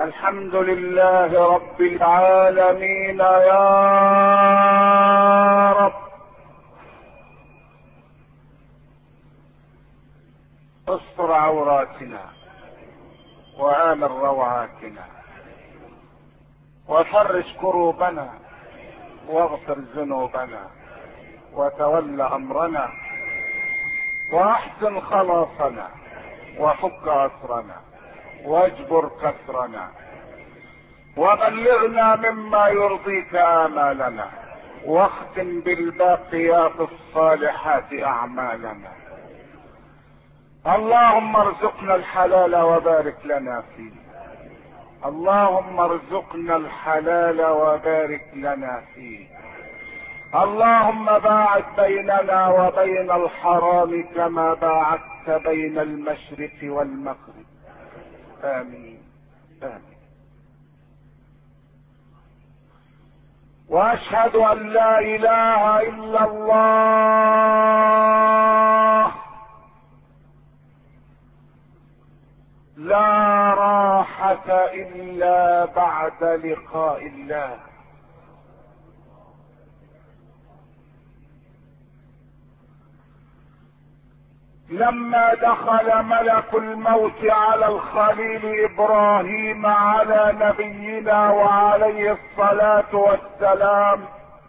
الحمد لله رب العالمين يا رب. استر عوراتنا وآمن روعاتنا وفرج كروبنا واغفر ذنوبنا وتول امرنا واحسن خلاصنا وفك اسرنا واجبر كسرنا وبلغنا مما يرضيك آمالنا واختم بالباقيات الصالحات اعمالنا. اللهم ارزقنا الحلال وبارك لنا فيه. اللهم ارزقنا الحلال وبارك لنا فيه. اللهم باعد بيننا وبين الحرام كما باعدت بين المشرق والمغرب. آمين آمين. واشهد ان لا اله الا الله لا راحة الا بعد لقاء الله. لما دخل ملك الموت على الخليل ابراهيم على نبينا وعليه الصلاة والسلام،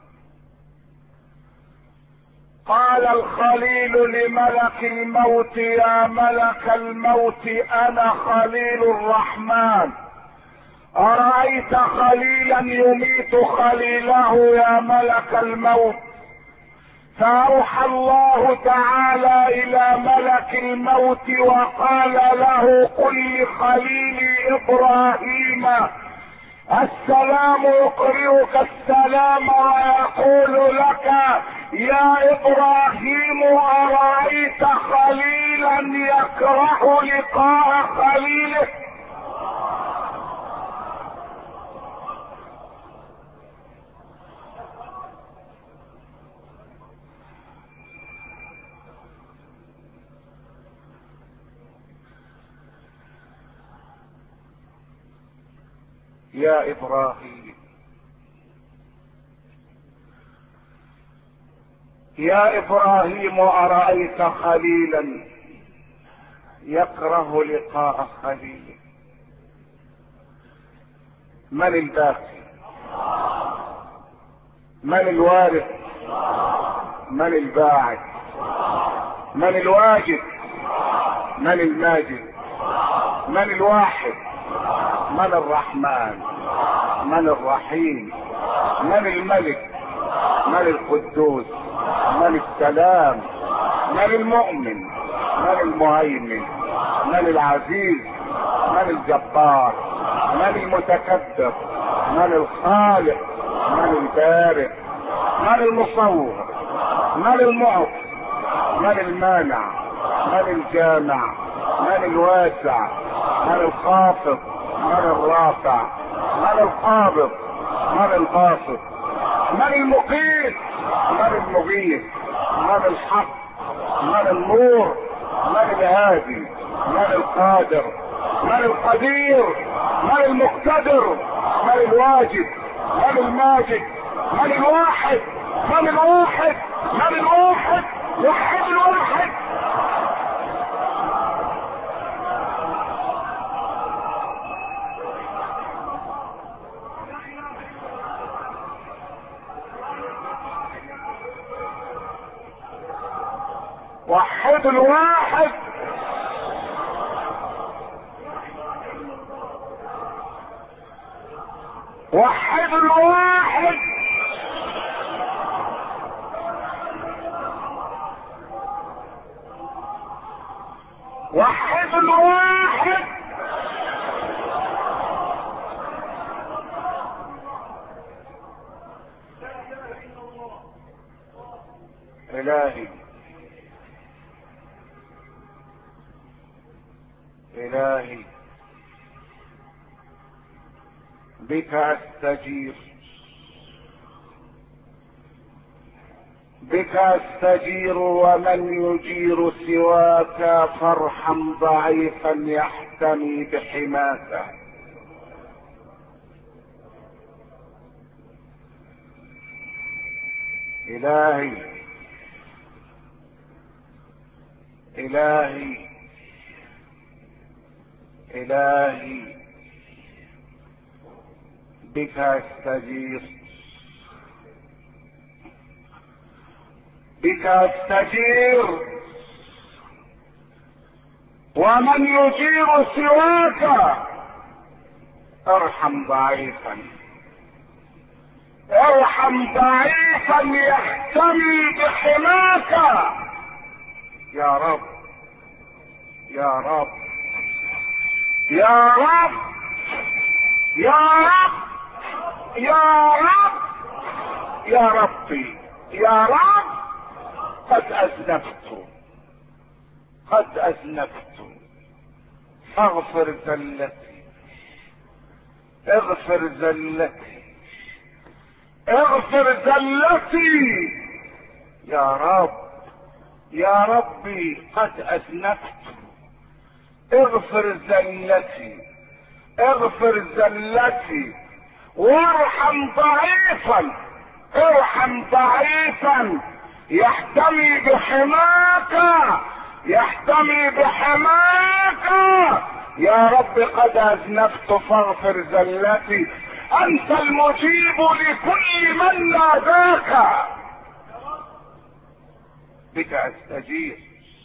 قال الخليل لملك الموت: يا ملك الموت انا خليل الرحمن، ارايت خليلا يميت خليله يا ملك الموت؟ فاوحى الله تعالى الى ملك الموت وقال له: قل لخليلي ابراهيم السلام يقرئك السلام ويقول لك: يا ابراهيم ارايت خليلا يكره لقاء خليله؟ يا ابراهيم، يا ابراهيم ارايت خليلا يكره لقاء خليله؟ من الباقي؟ من الوارث؟ من الباعث؟ من الواجد؟ من الماجد؟ من الواحد؟ من الرحمن؟ من الرحيم؟ من الملك؟ من القدوس؟ من السلام؟ من المؤمن؟ من المهيمن؟ من العزيز؟ من الجبار؟ من المتكبر؟ من الخالق؟ من البارئ؟ من المصور؟ من المعطي؟ من المانع؟ من الجامع؟ من الواسع؟ من الخافض؟ من الرافع؟ من القابض؟ من الباسط؟ من المقيت؟ من المغيث؟ من الحق؟ من النور؟ من الهادي؟ من القادر؟ من القدير؟ من المقتدر؟ من الواجد؟ من الماجد؟ من الواحد؟ من الواحد؟ من الواحد؟ وحد الواحد. وحد الواحد. وحد الواحد. وحد الواحد. إلهي إلهي بك أستجير، بك أستجير ومن يجير سواك، فارحم ضعيفا يحتمي بحماك. إلهي إلهي إلهي بك أستجير، بك أستجير، ومن يجير سواك؟ ارحم ضعيفا، ارحم ضعيفا يحتمي بحماك يا رب، يا رب، يا رب، يا رب، يا رب، يا ربي، يا رب، قد أذنبت، قد أذنبت، فاغفر زلتي، اغفر زلتي، اغفر زلتي يا رب، يا ربي قد أذنبت، اغفر زلتي، اغفر زلتي، وارحم ضعيفا، ارحم ضعيفا يحتمي بحماك، يحتمي بحماك يا رب، قد أذنبت فاغفر زلتي، أنت المجيب لكل من ناداك، بك أستجير،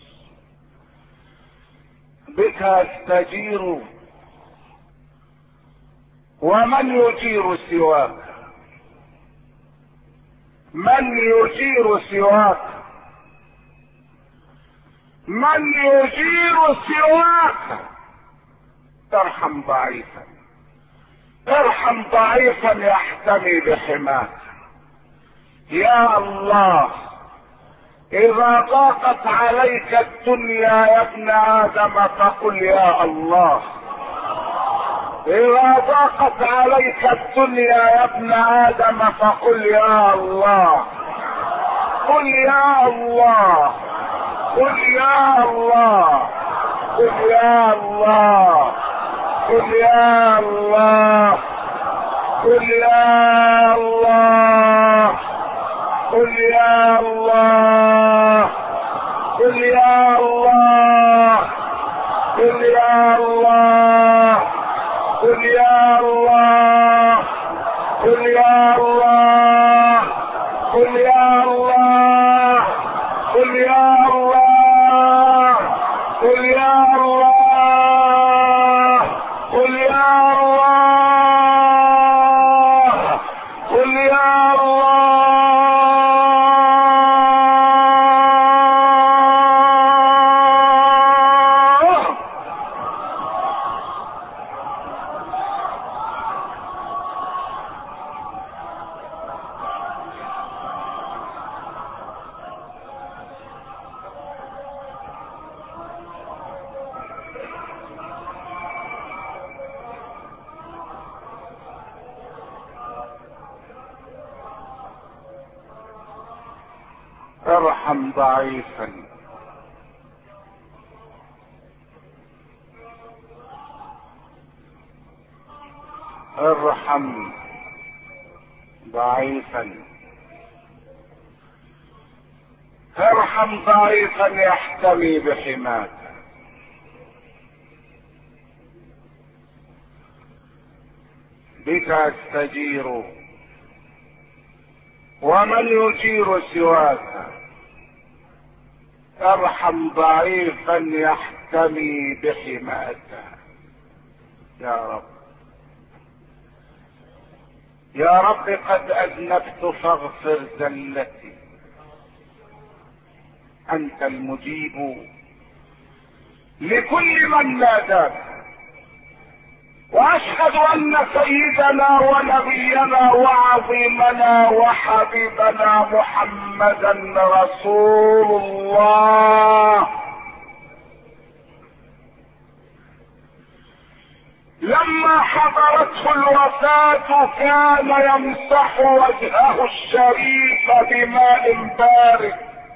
بك أستجير، ومن يجير سواك؟ من يجير سواك؟ من يجير سواك؟ ارحم ضعيفا، ارحم ضعيفا يحتمي بحماك يا الله. إذا ضاقت عليك الدنيا يا ابن آدم فقل يا الله، إذا ضاقت عليك الدنيا يا ابن آدم فقل يا الله، قل يا الله، قل يا الله، قل يا الله، قل يا الله، قل يا الله، قل يا الله، قل يا الله، قل يا الله، قل يا الله، قل يا الله، قل يا الله، قل يا الله، قل يا الله، قل يا الله، قل يا الله. ارحم ضعيفا، ارحم ضعيفا، ارحم ضعيفا يحتمي بحماك بك استجير، ومن يجير سواك؟ ارحم ضعيفا يحتمي بحماك يا رب، يا رب قد اذنبت فاغفر زلتي، انت المجيب لكل من ناداك، واشهد ان سيدنا ونبينا وعظيمنا وحبيبنا محمدا رسول الله لما حضرته الوفاة كان يمسح وجهه الشريف بماء بارد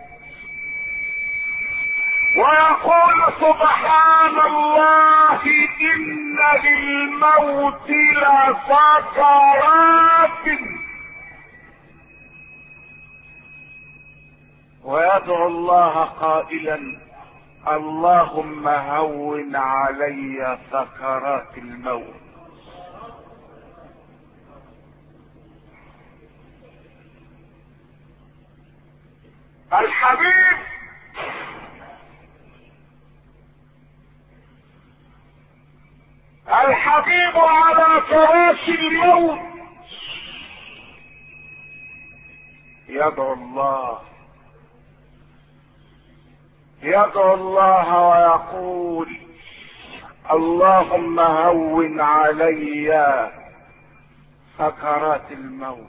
ويقول سبحان الله إن للموت لسكرات ويدعو الله قائلا: اللهم هون علي سكرات الموت. الحبيب على فراش الموت يدعو الله ويقول: اللهم هون علي سكرات الموت.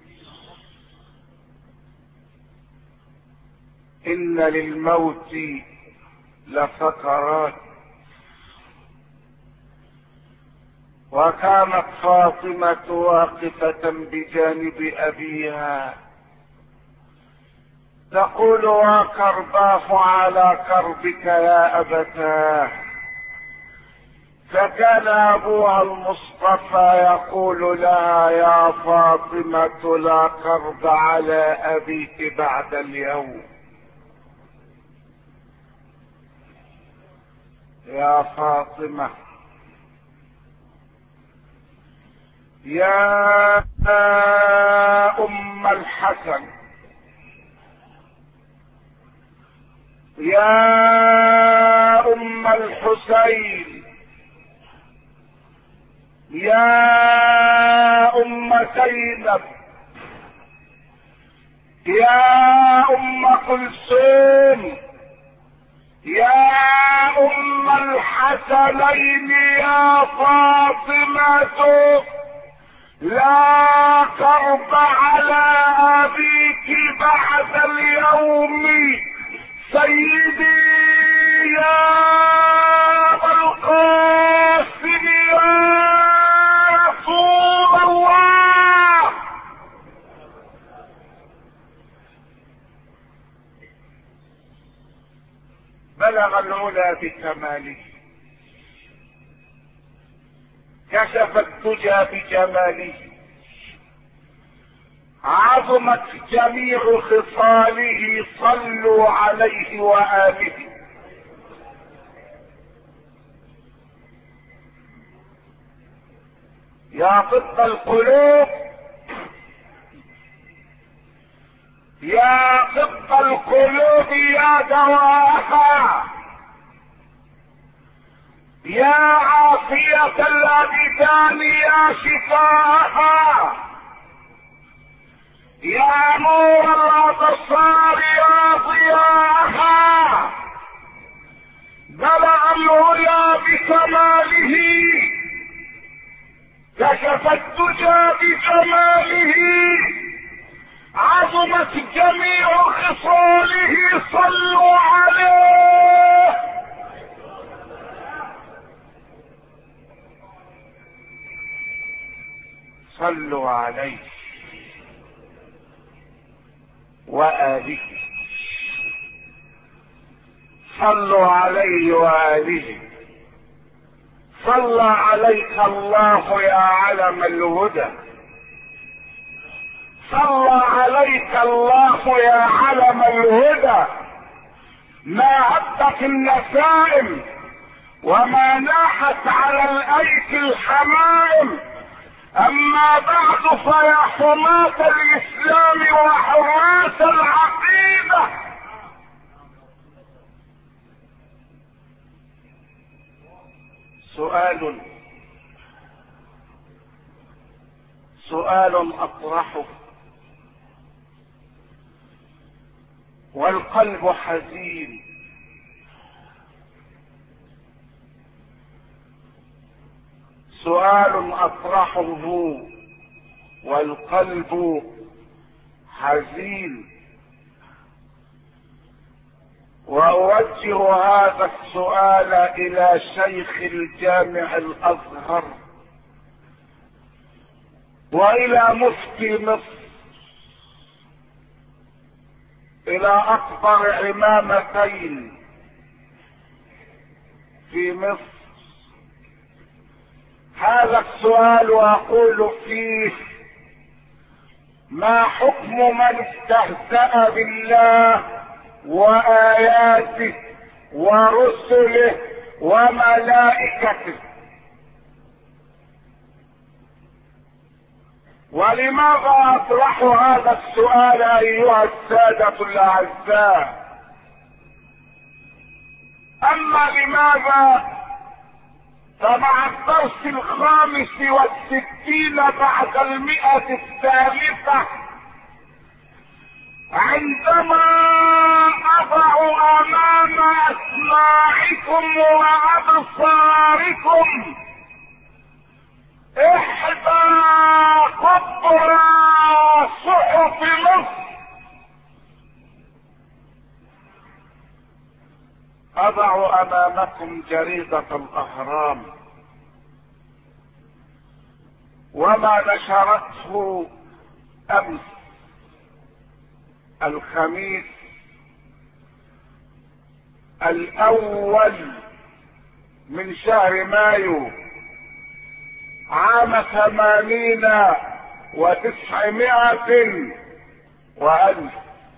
إن للموت لسكرات. وكانت فاطمة واقفة بجانب أبيها تقول: وكرباه على كربك يا أبتاه. فكان أبوها المصطفى يقول لها: يا فاطمة لا كرب على أبيك بعد اليوم. يا فاطمة، يا أم الحسن، يا أم الحسين، يا أم زينب، يا أم كلثوم، يا أم الحسنين، يا فاطمة لا كرب على أبيك بعد اليوم. سيدي يا أبا القاسم يا رسول الله. بلغ العلا بكماله، كشف الدجى بجماله، عظمت جميع خصاله. صلوا عليه وآله. يا طب القلوب، يا طب القلوب، يا دواءها، يا عافية الأبدان، يا شفاءها، يا نور الأبصار، يا ضياءها. بلغ العلا بكماله، كشف الدجى بجماله، عظمت جميع خصاله. صلوا عليه. صلوا عليه وآله. صلوا عليه وآله. صلى عليك الله يا علم الهدى. صلى عليك الله يا علم الهدى. ما هبت النسائم وما ناحت على الأيك الحمائم. أما بعد فيا حماة الإسلام وحراس العقيدة، سؤال أطرحه والقلب حزين. سؤال أطرحه والقلب حزين، وأوجه هذا السؤال إلى شيخ الجامع الأزهر وإلى مفتي مصر، إلى أكبر عمامتين في مصر. هذا السؤال أقول فيه: ما حكم من استهزأ بالله وآياته ورسله وملائكته. ولماذا اطرح هذا السؤال ايها السادة الاعزاء؟ اما لماذا فمع الدرس 65 بعد 100 الثالثة، عندما اضع امام اسماعكم وابصاركم احدى كبرى صحف مصر، اضع امامكم جريدة الاهرام وما نشرته امس الخميس الاول من شهر مايو عام 80 و900 وألف.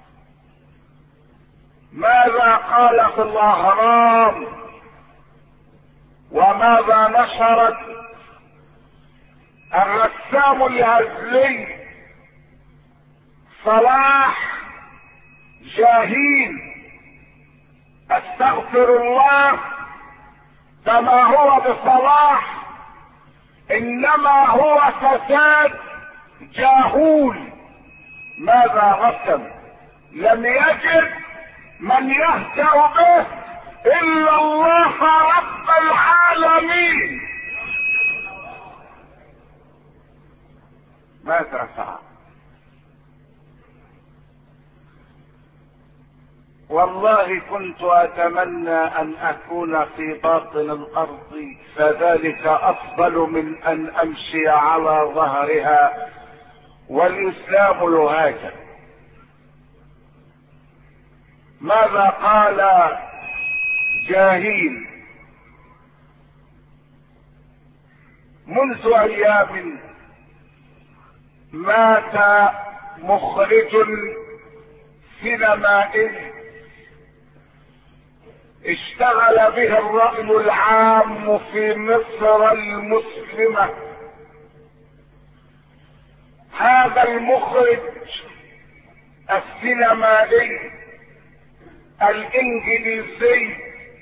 ماذا قال في الاهرام وماذا نشرت؟ الرسام الهزلي صلاح جاهين، استغفر الله، كما هو بصلاح انما هو فساد جاهول. ماذا رسم؟ لم يجد من يهتر به الا الله رب العالمين. ماذا فعل؟ والله كنت اتمنى ان اكون في باطن الارض، فذلك افضل من ان امشي على ظهرها والاسلام يهاجم. ماذا قال جاهين؟ منذ ايام مات مخرج سينمائي اشتغل به الرأي العام في مصر المسلمة. هذا المخرج السينمائي الانجليزي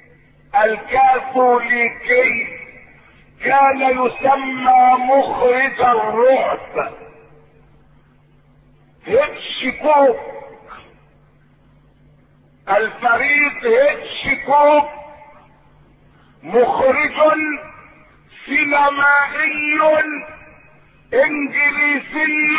الكاثوليكي كان يسمى مخرج الرعب. هيتشكوك، الفريق هيتشكوك مخرج سينمائي انجليزي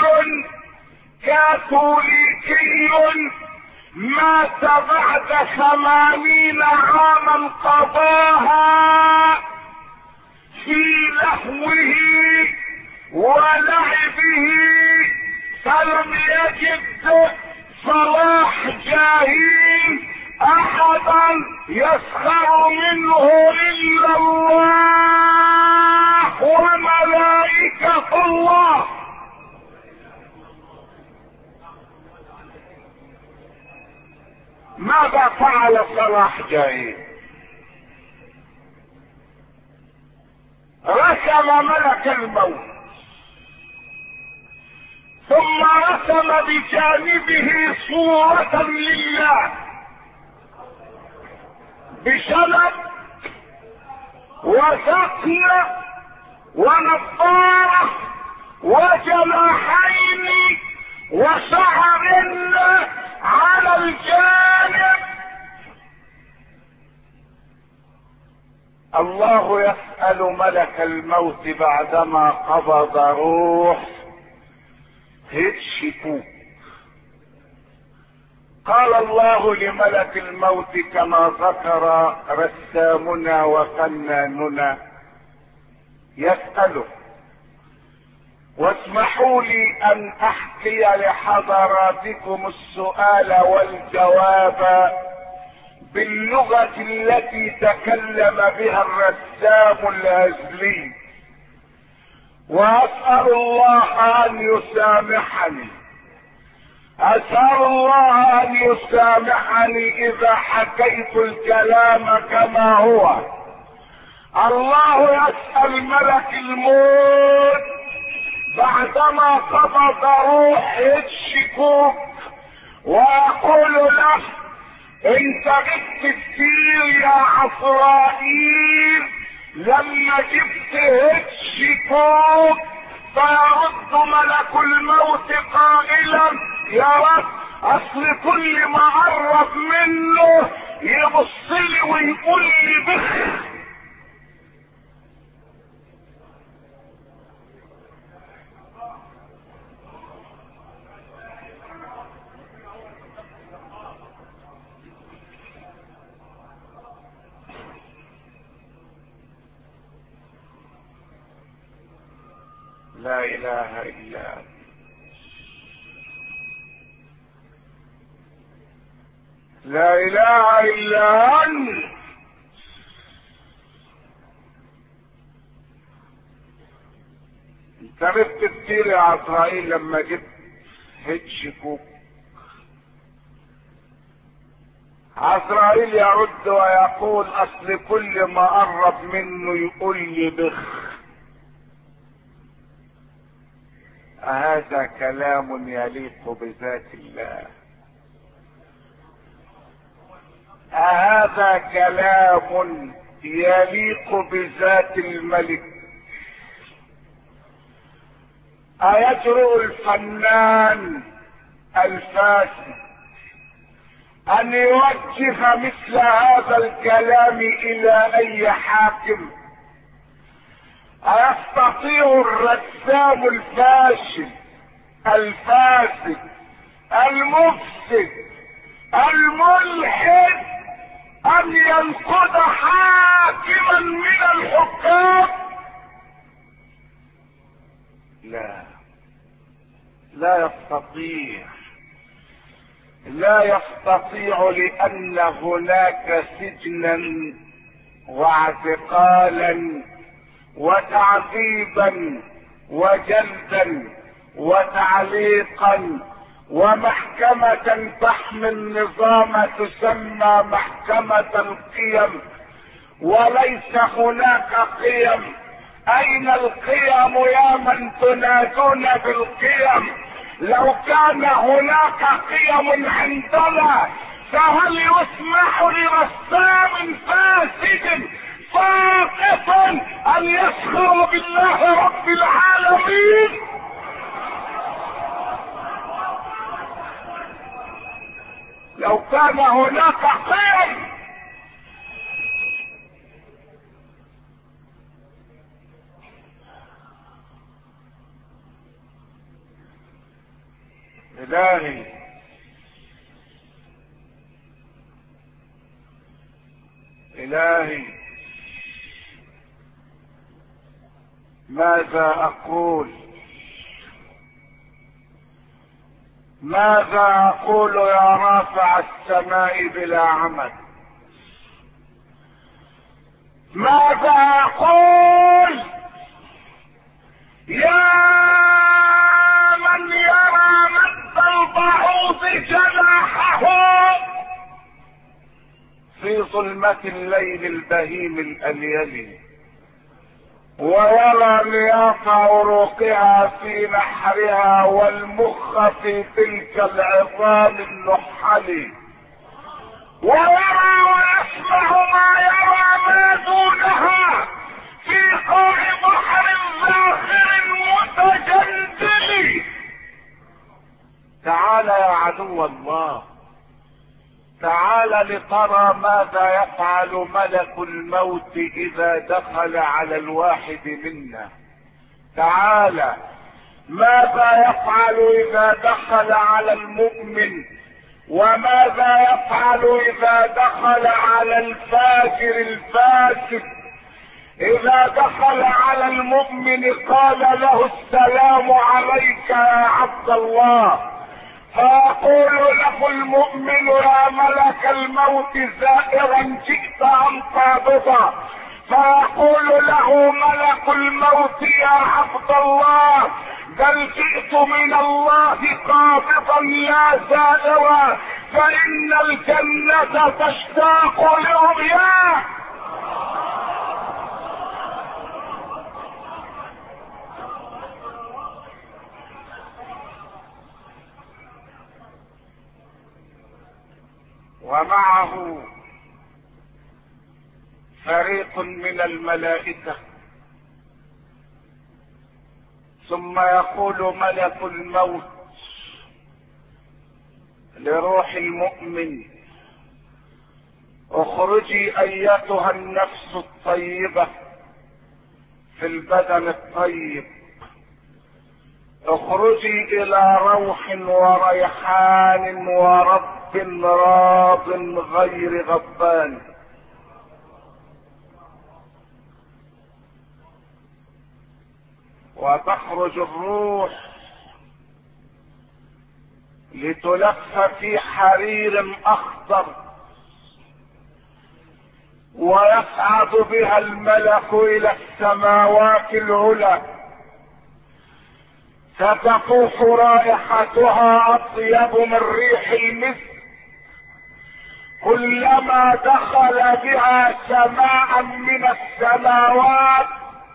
كاثوليكي مات بعد 80 عاما قضاها في لهوه ولعبه، فلم يجد صلاح جاهين احدا يسخر منه الا الله وملائكة الله. ماذا فعل صلاح جاهين؟ رسم ملك الموت، ثم رسم بجانبه صورة لله بشنب وسقية ونظارة وجناحين وشعر على الجانب. الله يسأل ملك الموت بعدما قبض روح هيتشكوك. قال الله لملك الموت كما ذكر رسامنا وفناننا يسأله، واسمحوا لي ان احكي لحضراتكم السؤال والجواب باللغة التي تكلم بها الرسام الهزلي، واسأل الله ان يسامحني. اسأل الله ان يسامحني اذا حكيت الكلام كما هو. الله يسأل ملك الموت بعدما قبض روح هتشكوك ويقول له انت جبت كتير يا عزرائيل لما جبت هتشكوك. فيرد ملك الموت قائلا يا رب اصل كل ما قرب منه يبص لي ويقول لي بخ. لا اله الا انت. لا اله الا انت. انت جبت كتير يا عزرائيل لما جبت هتشكوك. عزرائيل يرد ويقول اصل كل ما قرب منه يقول لي بخ. هذا كلام يليق بذات الله؟ هذا كلام يليق بذات الملك؟ أيجرؤ الفنان الفاسد أن يوجه مثل هذا الكلام إلى أي حاكم؟ أيستطيع الرسام الفاشل الفاسد المفسد الملحد أن ينقض حاكما من الحكام؟ لا يستطيع. لا يستطيع لأن هناك سجنا واعتقالا وتعذيبا وجلدا وتعليقا ومحكمة تحمي النظام تسمى محكمة القيم، وليس هناك قيم. اين القيم يا من تنادون بالقيم؟ لو كان هناك قيم عندنا فهل يسمح لرسام فاسد ساقط ان يسخر بالله رب العالمين؟ لو كان هناك قيم. إلهي ماذا أقول؟ ماذا أقول يا رافع السماء بلا عمد؟ ماذا أقول يا من يرى مد البعوض جناحه في ظلمة الليل البهيم الأليل، ويرى نياط عروقها في نحرها والمخ في تلك العظام النحل، ويرى ويسمع ما يرى ما دونها في قاع بحر زاخر متجندل. تعال يا عدو الله، تعال لترى ماذا يفعل ملك الموت اذا دخل على الواحد منا. تعال ماذا يفعل اذا دخل على المؤمن، وماذا يفعل اذا دخل على الفاجر الفاسد. اذا دخل على المؤمن قال له السلام عليك يا عبد الله، فيقول له المؤمن يا ملك الموت زائرا جئت ام قابضا، فيقول له ملك الموت يا عبد الله بل جئت من الله قابضا لا زائرا، فإن الجنة تشتاق لرؤياه. ومعه فريق من الملائكة، ثم يقول ملك الموت لروح المؤمن: اخرجي ايتها النفس الطيبة في البدن الطيب، اخرجي الى روح وريحان ورب راض غير غضبان. وتخرج الروح لتلف في حرير اخضر، ويصعد بها الملك الى السماوات العلى، فتطوف رائحتها اطيب من ريح المسك، كلما دخل بها سماء من السماوات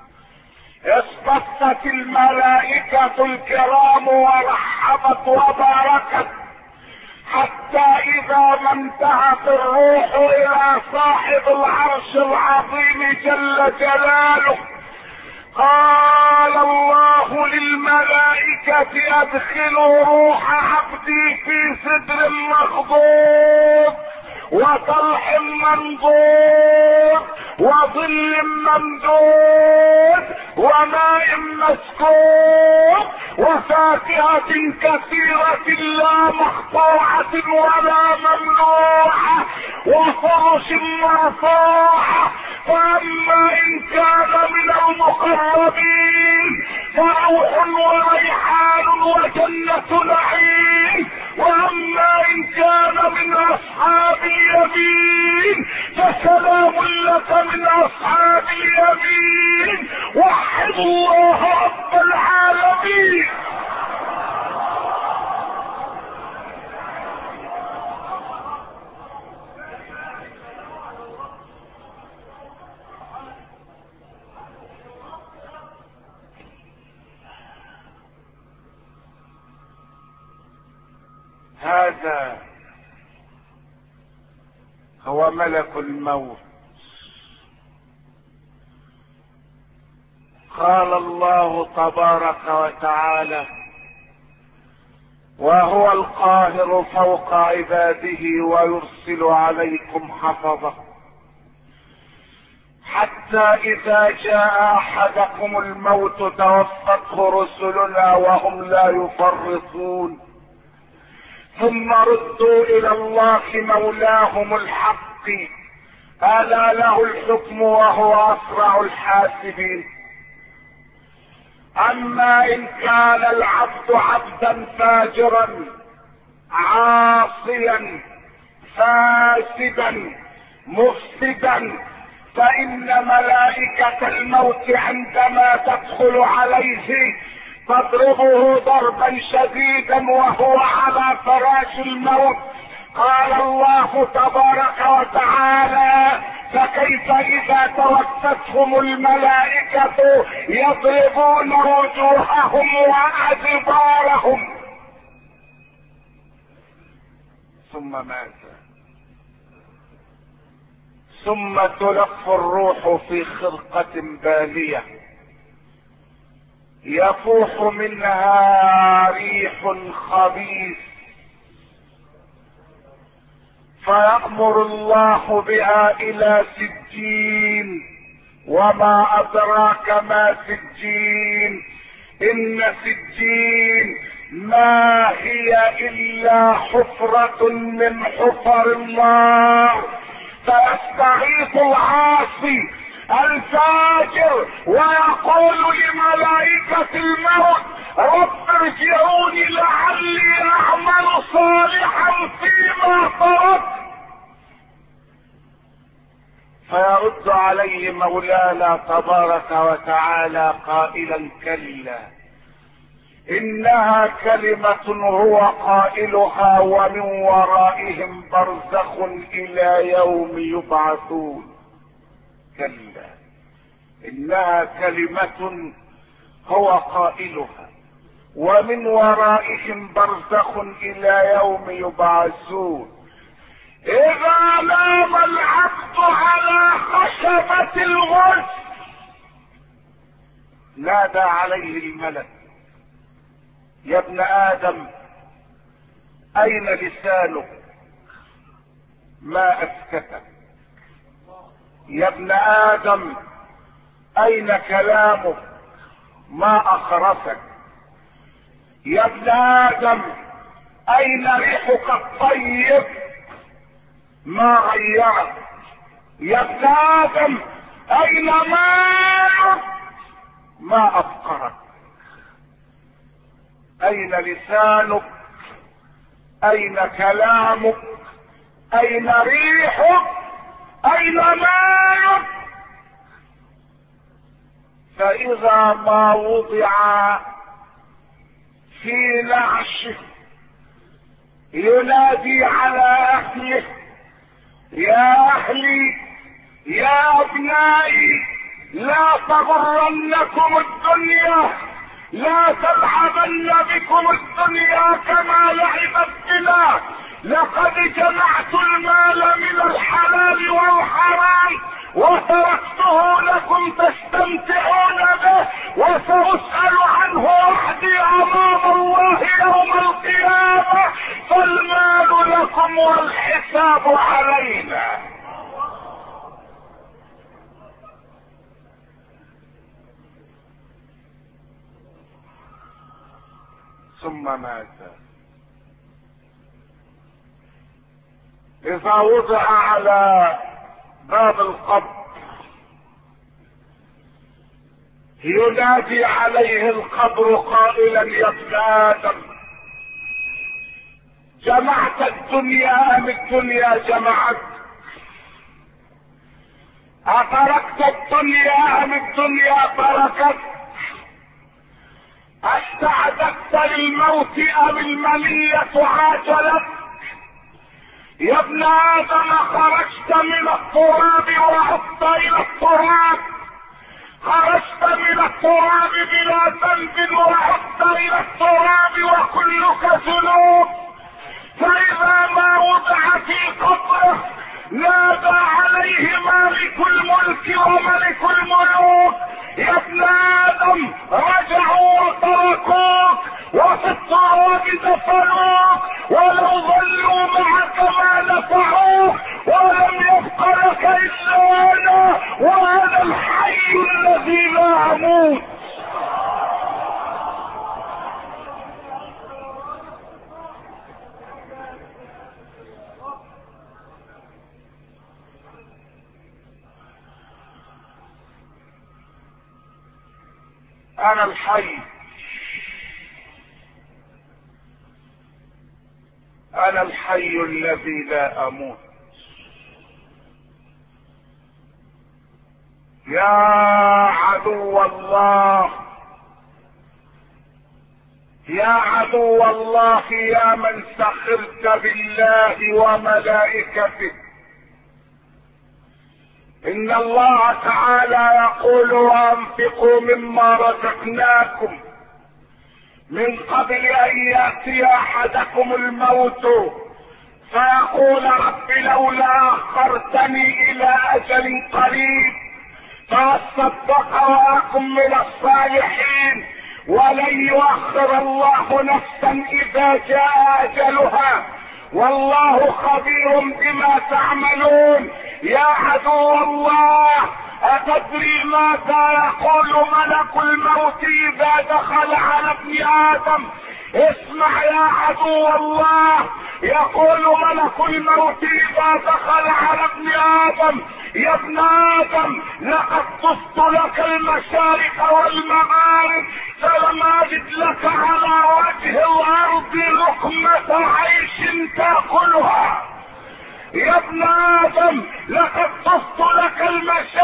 اصطفت الملائكة الكرام ورحبت وباركت، حتى اذا ما انتهت الروح الى صاحب العرش العظيم جل جلاله، قال الله للملائكة: ادخلوا روح عبدي في سدر مخضود وطلح منضود وظل ممدود وماء مسكوب وفاكهة كثيرة لا مقطوعة ولا ممنوعة وفرش مرفوعة. فأما إن كان من المقربين فروح وريحان وجنة نعيم، وأما إن كان من أصحاب اليمين فسلام لك من أصحاب اليمين. وحد الله رب العالمين. هذا هو ملك الموت. قال الله تبارك وتعالى: وهو القاهر فوق عباده ويرسل عليكم حفظه حتى اذا جاء احدكم الموت توفته رسلنا وهم لا يفرطون، ثم ردوا الى الله مولاهم الحق الا له الحكم وهو اسرع الحاسبين. اما ان كان العبد عبدا فاجرا عاصيا فاسدا مفسدا، فان ملائكة الموت عندما تدخل عليه تضربه ضربا شديدا وهو على فراش الموت. قال الله تبارك وتعالى: فكيف اذا توفتهم الملائكة يضربون وجوههم وادبارهم. ثم ماذا؟ ثم تلف الروح في خرقة بالية يفوح منها ريح خبيث، فيأمر الله بها الى سجين. وما ادراك ما سجين؟ ان سجين ما هي الا حفرة من حفر النار، فيستغيث العاصي الفاجر ويقول لملائكة الموت: رب ارجعوني لعلي اعمل صالحا فيما تركت. فيرد عليه مولانا تبارك وتعالى قائلا: كلا انها كلمة هو قائلها ومن ورائهم برزخ الى يوم يبعثون. كلا، انها كلمة هو قائلها ومن ورائهم برزخ الى يوم يبعثون. اذا نام العبد على خشبة الغرس نادى عليه الملك: يا ابن ادم اين لسانك ما اسكتك؟ يا ابن ادم اين كلامك ما اخرسك؟ يا ابن ادم اين ريحك الطيب ما غيرك؟ يا ابن ادم اين مالك ما افقرك؟ اين لسانك؟ اين كلامك؟ اين ريحك؟ اين مالك؟ فاذا ما وضع في نعشه ينادي على اهله: يا اهلي يا ابنائي لا تغرنكم الدنيا، لا تلعبن بكم الدنيا كما لعبت بنا، لقد جمعت المال من الحلال والحرام وتركته لكم تستمتعون به، وسأسأل عنه وحدي امام الله يوم القيامة، فالمال لكم والحساب علينا. ثم ماذا؟ اذا وضع على باب القبر ينادي عليه القبر قائلا: يا ابن ادم جمعت الدنيا ام الدنيا جمعت؟ اتركت الدنيا ام الدنيا تركت؟ استعددت للموت ام المنية عاجلت؟ يا ابن ادم خرجت من التراب وعدت الى التراب، خرجت من التراب بلا ذنب وعدت الى التراب وكلك ذنوب. فاذا ما وضع في قبره نادى عليه مالك الملك وملك الملوك: يا ابن ادم رجعوا وتركوك وفي التراب دفنوك، ولو ظلوا معك ما نفعوك، ولم يبق لك الا انا، وانا الحي الذي لا اموت. انا الحي، انا الحي الذي لا اموت. يا عدو الله، يا عدو الله، يا من سخرت بالله وملائكته، ان الله تعالى يقول: وانفقوا مما رزقناكم من قبل ان ياتي احدكم الموت فيقول: رب لولا اخرتني الى اجل قريب فاصدق واكن من الصالحين. ولن يؤخر الله نفسا اذا جاء اجلها، والله خبير بما تعملون. يا عدو الله، اتدري ماذا يقول ملك الموت اذا دخل على ابن ادم؟ اسمع يا عدو الله، يقول ملك الموت اذا دخل على ابن ادم: يا ابن ادم لقد طفت لك المشارق والمغارب فلم اجد لك على وجه الارض لقمة عيش تاكلها. يا ابن ادم لقد طفت لك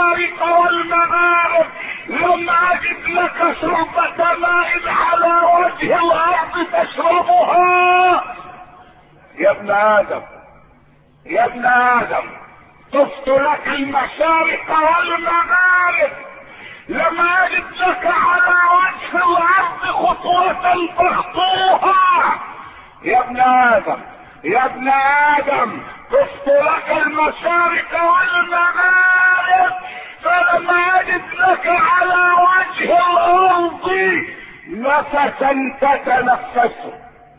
المشارق والمغارب لم اجد لك شربة ماء على وجه وجه الارض تشربها. يا ابن ادم، يا ابن ادم، طفت لك المشارق والمغارب، لما اجد لك على وجه الارض خطوة تخطوها. يا ابن ادم، يا ابن ادم، طفت لك المشارق والمغارب، فلما اجد لك على وجه الارض نفسا تتنفسه.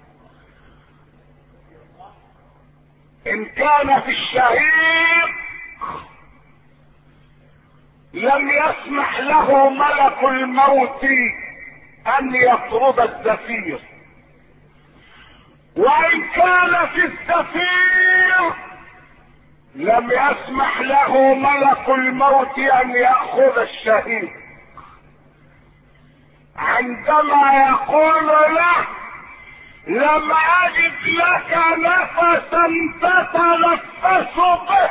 ان كان في الشهيق لم يسمح له ملك الموت ان يطرد الزفير، وان كان في الزفير لم يسمح له ملك الموت ان يأخذ الشهيد. عندما يقول له لم اجد لك نفسا تتنفس به،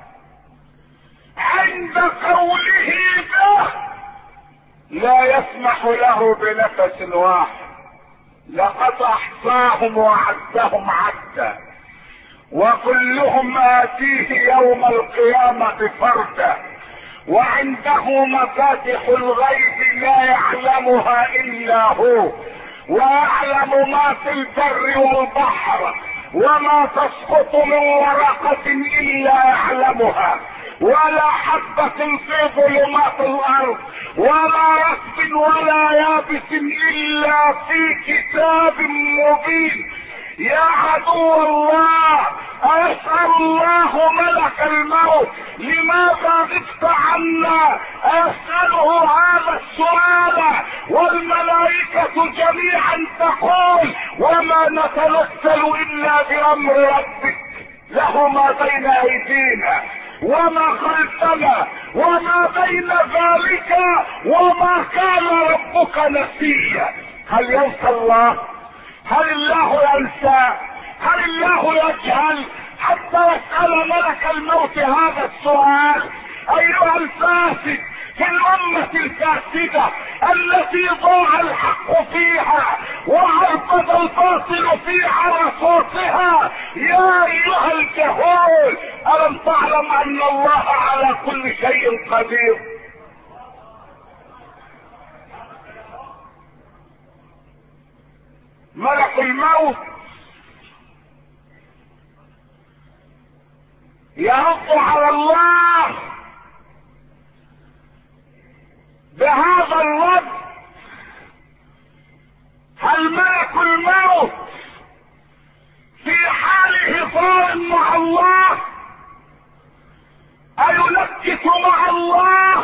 عند قوله به لا يسمح له بنفس واحد. لقد احصاهم وعدهم عدا، وكلهم آتيه يوم القيامة فردا، وعنده مفاتح الغيب لا يعلمها الا هو، ويعلم ما في البر والبحر، وما تسقط من ورقة الا يعلمها، ولا حبة في ظلمات الارض، ولا رطب ولا يابس الا في كتاب مبين. يا عدو الله، اسأل الله ملك الموت لماذا غبت عنا؟ اسأله هذا السؤال والملائكة جميعا تقول وما نتنزل الا بامر ربك، له ما بين ايدينا وما خلفنا وما بين ذلك، وما كان ربك نسيا. هل ينسى الله؟ هل الله ينسى؟ هل الله يجهل حتى يسأل ملك الموت هذا السؤال؟ ايها الفاسد في الامة الفاسدة التي ضاع الحق فيها وعرض الباطل في عرصاتها، يا ايها الجهول، الم تعلم ان الله على كل شيء قدير؟ ملك الموت يرد على الله بهذا الرد. هل ملك الموت في حال حصار مع الله أينكت مع الله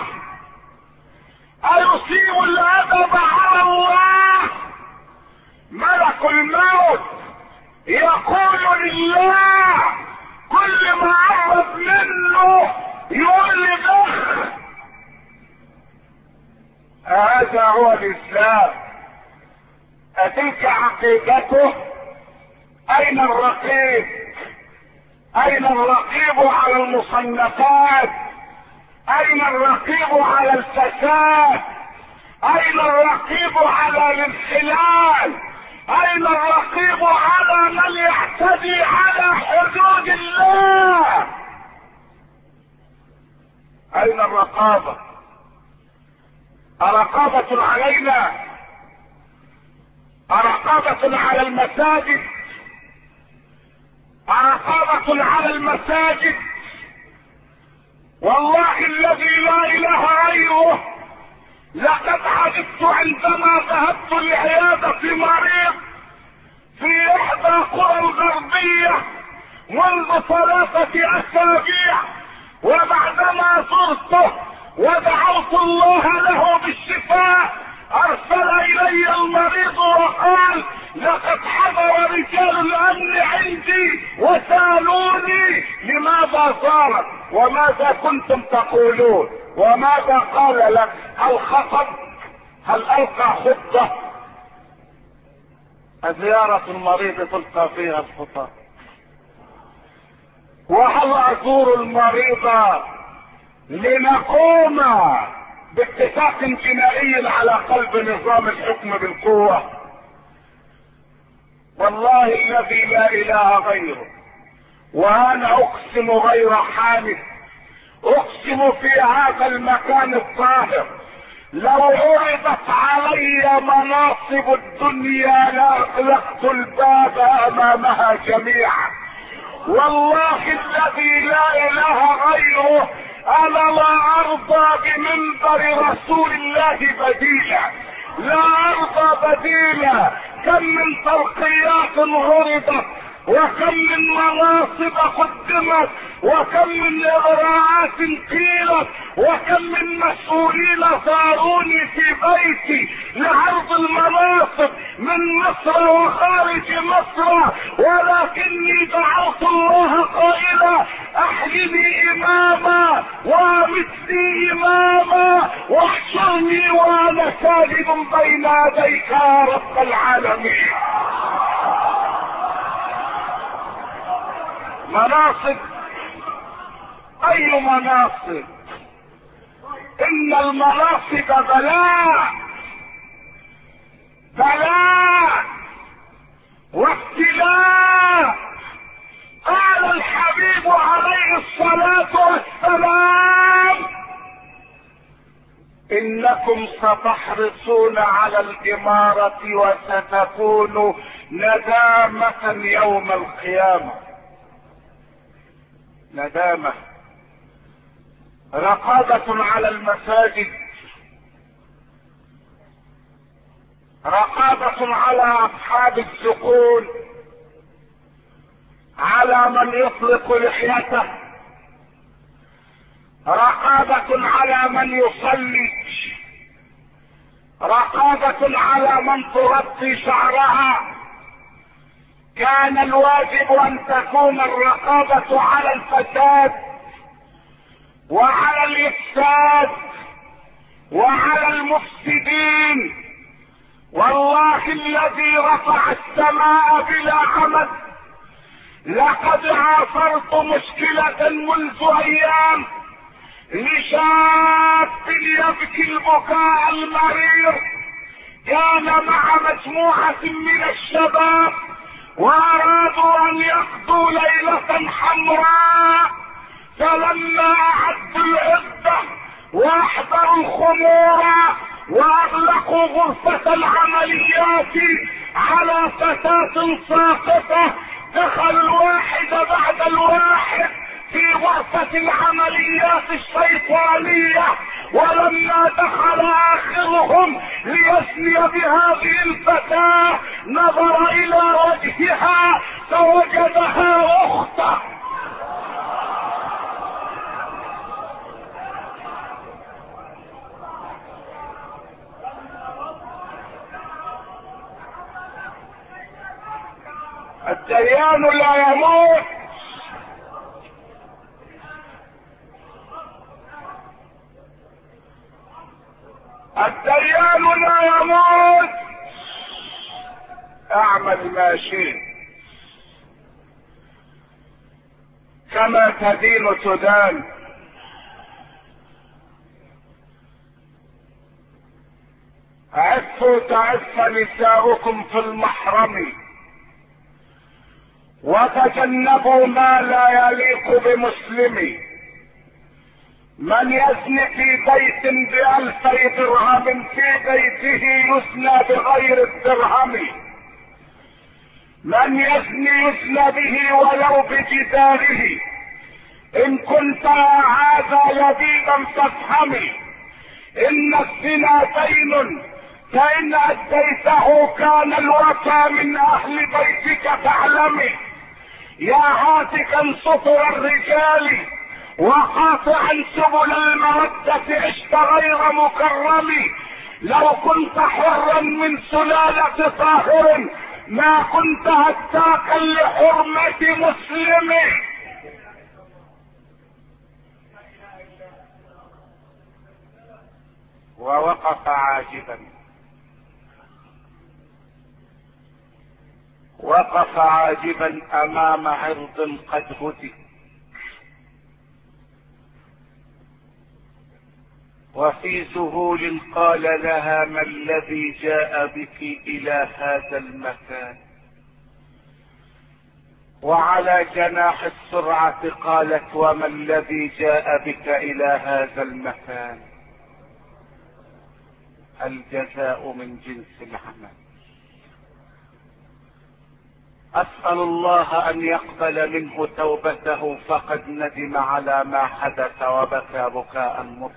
أيصيب الأدب على الله؟ ملك الموت يقول لله كل ما عرض منه يقول لبخ. هذا هو الاسلام، اتلك عقيدته. اين الرقيب؟ اين الرقيب على المصنفات؟ اين الرقيب على الفساد؟ اين الرقيب على الانحلال؟ اين الرقيب على من يعتدي على حدود الله؟ اين الرقابة؟ رقابة علينا، رقابة على المساجد، رقابة على المساجد. والله الذي لا اله غيره، لقد عجبت عندما ذهبت لعيادة مريض في احدى قرى الغربية منذ 3 اسابيع، وبعدما زرته ودعوت الله له بالشفاء ارسل الي المريض وقال لقد حضر رجال الامن عندي وسالوني لماذا صارت وماذا كنتم تقولون وماذا قال لك؟ هل خطب؟ هل القى خطة؟ زيارة المريض تلقى فيها الخطة. وهل ازور المريض لنقوم باتفاق جنائي على قلب نظام الحكم بالقوة؟ والله الذي لا اله غيره، وانا اقسم غير حامد، اقسم في هذا المكان الطاهر لو عرضت علي مناصب الدنيا لاغلقت الباب امامها جميعا. والله الذي لا اله غيره انا لا ارضى بمنبر رسول الله بديلا، لا ارضى بديلا. كم من ترقيات عرضت، وكم من مناصب قدمت، وكم من اغراءات قيلت، وكم من مسؤولين زاروني في بيتي لعرض المناصب من مصر وخارج مصر، ولكني دعوت الله قائلا احيني اماما وامتني اماما واحشرني وانا ساجد بين يديك يا رب العالمين. مناصب؟ اي مناصب؟ ان المناصب بلاء، بلاء وابتلاء. قال الحبيب عليه الصلاة والسلام انكم ستحرصون على الامارة وستكون ندامة يوم القيامة. ندامة، رقابة على المساجد، رقابة على اصحاب السقول، على من يطلق لحيته، رقابة على من يصلي، رقابة على من تغطي شعرها. كان الواجب ان تكون الرقابة على الفساد وعلى الافساد وعلى المفسدين. والله الذي رفع السماء بلا عمد لقد عاصرت مشكلة منذ ايام لشاب يبكي البكاء المرير، كان مع مجموعة من الشباب وارادوا ان يقضوا ليلة حمراء، فلما اعدوا العدة واحضروا الخمور واغلقوا غرفة العمليات على فتاة ساقطة، دخل الواحد بعد الواحد في غرفة العمليات الشيطانية، ولما دخل اخرهم ليسلي بهذه الفتاة نظر الى وجهها فوجدها اخته. الديان لا يموت، الديان لا يموت. اعمل ما شئت، كما تدين تدان. عفوا تعف نساؤكم في المحرم، وتجنبوا ما لا يليق بمسلم. من يزني في بيت ب2000 درهم في بيته يزنى بغير الدرهم. من يزني يزنى به ولو بجداره. ان كنت هذا لبيبا فافهمي ان الزنا دين، فان اديته كان الوفى من اهل بيتك فاعلمي. يا هاتكا سطر الرجال وقاطعا سبل المودة عشت غير مكرم. لو كنت حرا من سلالة طاهر ما كنت هتاكا لحرمة مسلم. ووقف عاجبا، وقف عاجبا امام عرض قد هتك، وفي ذهول قال لها ما الذي جاء بك الى هذا المكان؟ وعلى جناح السرعة قالت: وما الذي جاء بك الى هذا المكان؟ الجزاء من جنس العمل. اسأل الله ان يقبل منه توبته، فقد ندم على ما حدث وبكى بكاء مرا.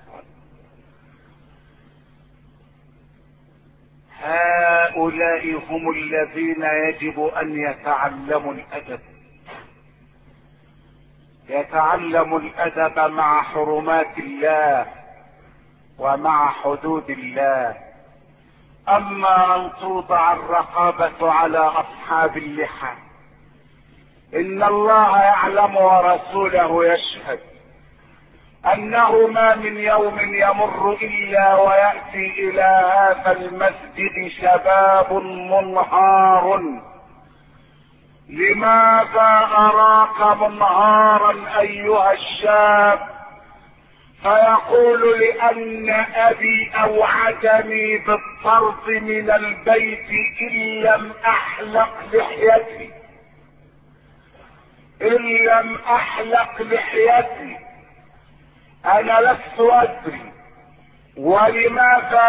هؤلاء هم الذين يجب ان يتعلموا الادب، يتعلموا الادب مع حرمات الله ومع حدود الله. اما ان توضع الرقابة على اصحاب اللحى، ان الله يعلم ورسوله يشهد انه ما من يوم يمر الا ويأتي الى هذا المسجد شباب منهار. لماذا اراك منهارا ايها الشاب؟ فيقول: لان ابي اوعدني بالطرد من البيت ان لم احلق لحيتي، ان لم احلق لحيتي. انا لست ادري. ولماذا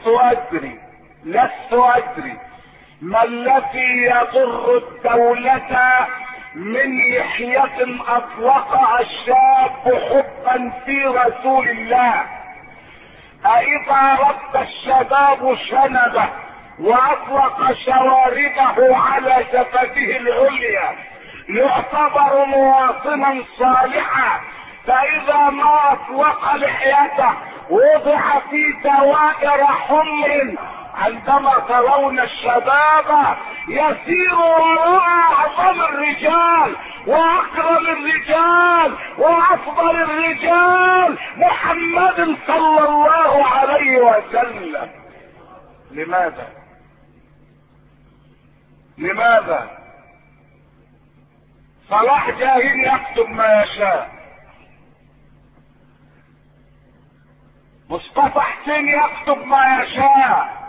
لست ادري ما الذي يضر الدولة من لحية اطلقها الشاب حبا في رسول الله. أإذا رد الشباب شنبه واطلق شواربه على شفته العليا يعتبر مواطنا صالحا، فإذا ما اطلق لحيته وضع في دوائر حمر. عندما ترون الشباب يسير وراء اعظم الرجال واكرم الرجال وافضل الرجال محمد صلى الله عليه وسلم. لماذا صلاح جاهين يكتب ما يشاء، مصطفى حسين يكتب ما يشاء،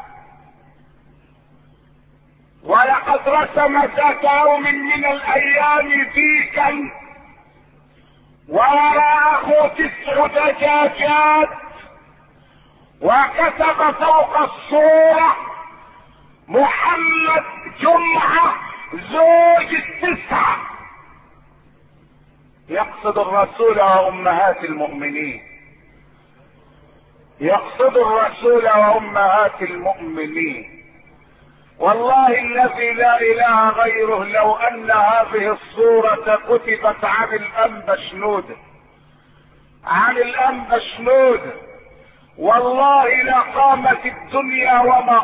ولقد رسم ذات يوم من الايام ديكا ووراءه 9 دجاجات، وكتب فوق الصورة: محمد جمعة زوج 9. يقصد الرسول وامهات المؤمنين، يقصد الرسول وامهات المؤمنين. والله الذي لا اله غيره لو ان هذه الصورة كتبت عن الانبا شنودة والله لقامت الدنيا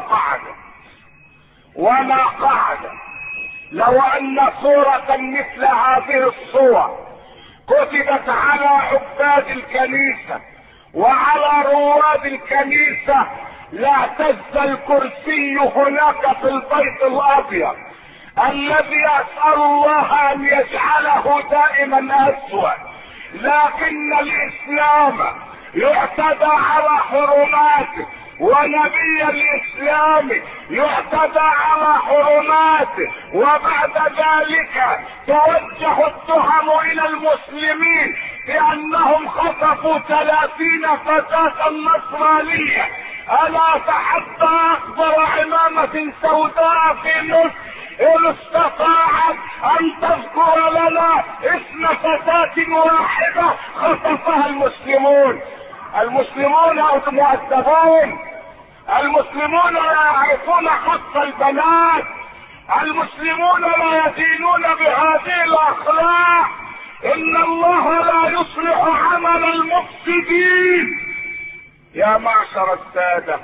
وما قعدت. لو ان صورة مثل هذه الصور كتبت على عباد الكنيسة وعلى رواد الكنيسة لاعتز الكرسي هناك في البيت الابيض الذي اسأل الله ان يجعله دائما اسود. لكن الاسلام يعتدى على حرماته، ونبي الاسلام يعتدى على حرماته، وبعد ذلك توجه التهم الى المسلمين بانهم خطفوا 30 فتاة نصرانية. الا تحدى اكبر عمامة سوداء في مصر ان استطاعت ان تذكر لنا اسم فتاة واحدة خطفها المسلمون. المسلمون مؤدبون، المسلمون لا يعرفون حق البنات، المسلمون لا يدينون بهذه الاخلاق. ان الله لا يصلح عمل المفسدين. يا معشر السادة،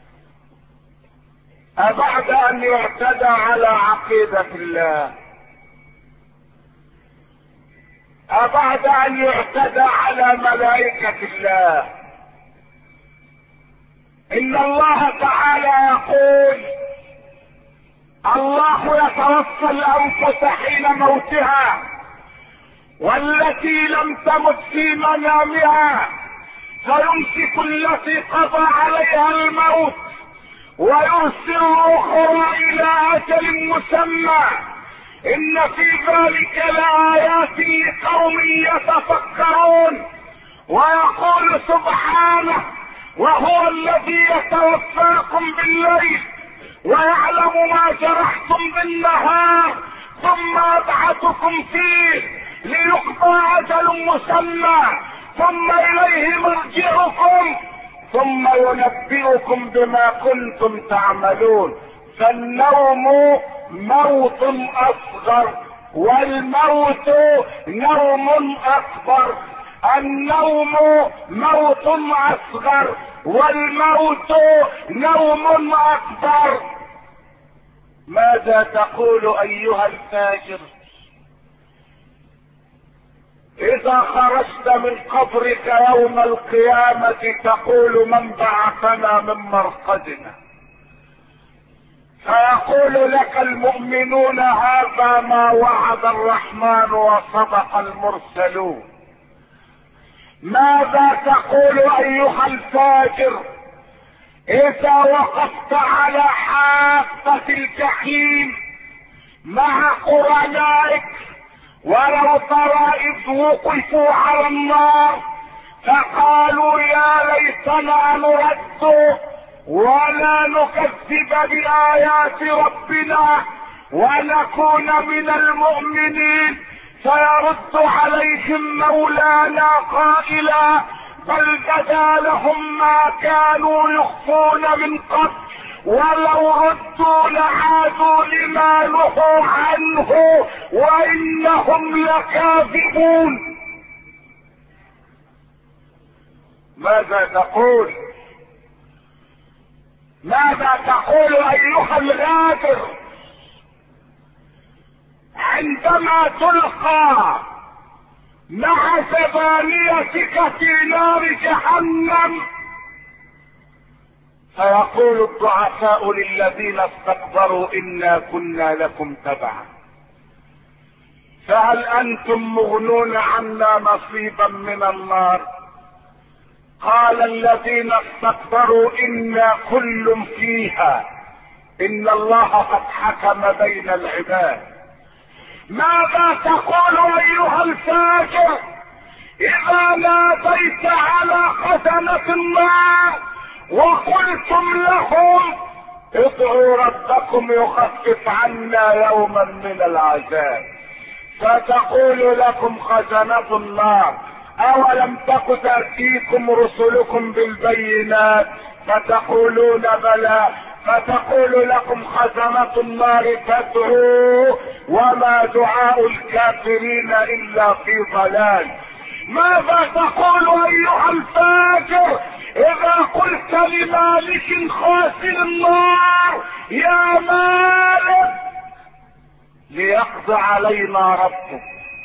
أبعد أن يعتدى على عقيدة الله، أبعد أن يعتدى على ملائكة الله، إن الله تعالى يقول: الله يتوفى الأنفس حين موتها والتي لم تمت في منامها فيمسك التي قضى عليها الموت ويرسل الاخرى الى اجل مسمى. ان في ذلك لآيات لقوم يتفكرون. ويقول سبحانه: وهو الذي يتوفاكم بالليل ويعلم ما جرحتم بالنهار ثم يبعثكم فيه ليقضى اجل مسمى ثم اليه مرجعكم ثم ينبئكم بما كنتم تعملون. فالنوم موت اصغر والموت نوم اكبر. النوم موت اصغر والموت نوم اكبر. ماذا تقول ايها الفاجر اذا خرجت من قبرك يوم القيامة تقول: من بعثنا من مرقدنا؟ فيقول لك المؤمنون: هذا ما وعد الرحمن وصدق المرسلون. ماذا تقول ايها الفاجر اذا وقفت على حافة الجحيم مع قرنائك ولو ترى اذ وقفوا على النار فقالوا: يا ليتنا نرد ولا نكذب بآيات ربنا ونكون من المؤمنين. فيرد عليهم مولانا قائلا: بل بدا لهم ما كانوا يخفون من قبل ولو ردوا لعادوا لما نهوا عنه وانهم لكاذبون. ماذا تقول؟ ماذا تقول ايها الغادر عندما تلقى مع زبانيتك في نار جهنم فيقول الضعفاء للذين استكبروا انا كنا لكم تبعا فهل انتم مغنون عنا نصيبا من النار؟ قال الذين استكبروا انا كل فيها ان الله قد حكم بين العباد. ماذا تقول ايها الفاجر اذا ناديت على خزنة النار وقلتم لهم: ادعوا ربكم يخفف عنا يوما من العذاب؟ فتقول لكم خزنة النار: اولم تك تأتيكم رسلكم بالبينات؟ فتقولون: بلى. فتقول لكم خزنة النار: تدعوا وما دعاء الكافرين الا في ضلال. ماذا تقول ايها الفاجر اذا قلت لمالك خازن النار: يا مالك ليقضي علينا ربك؟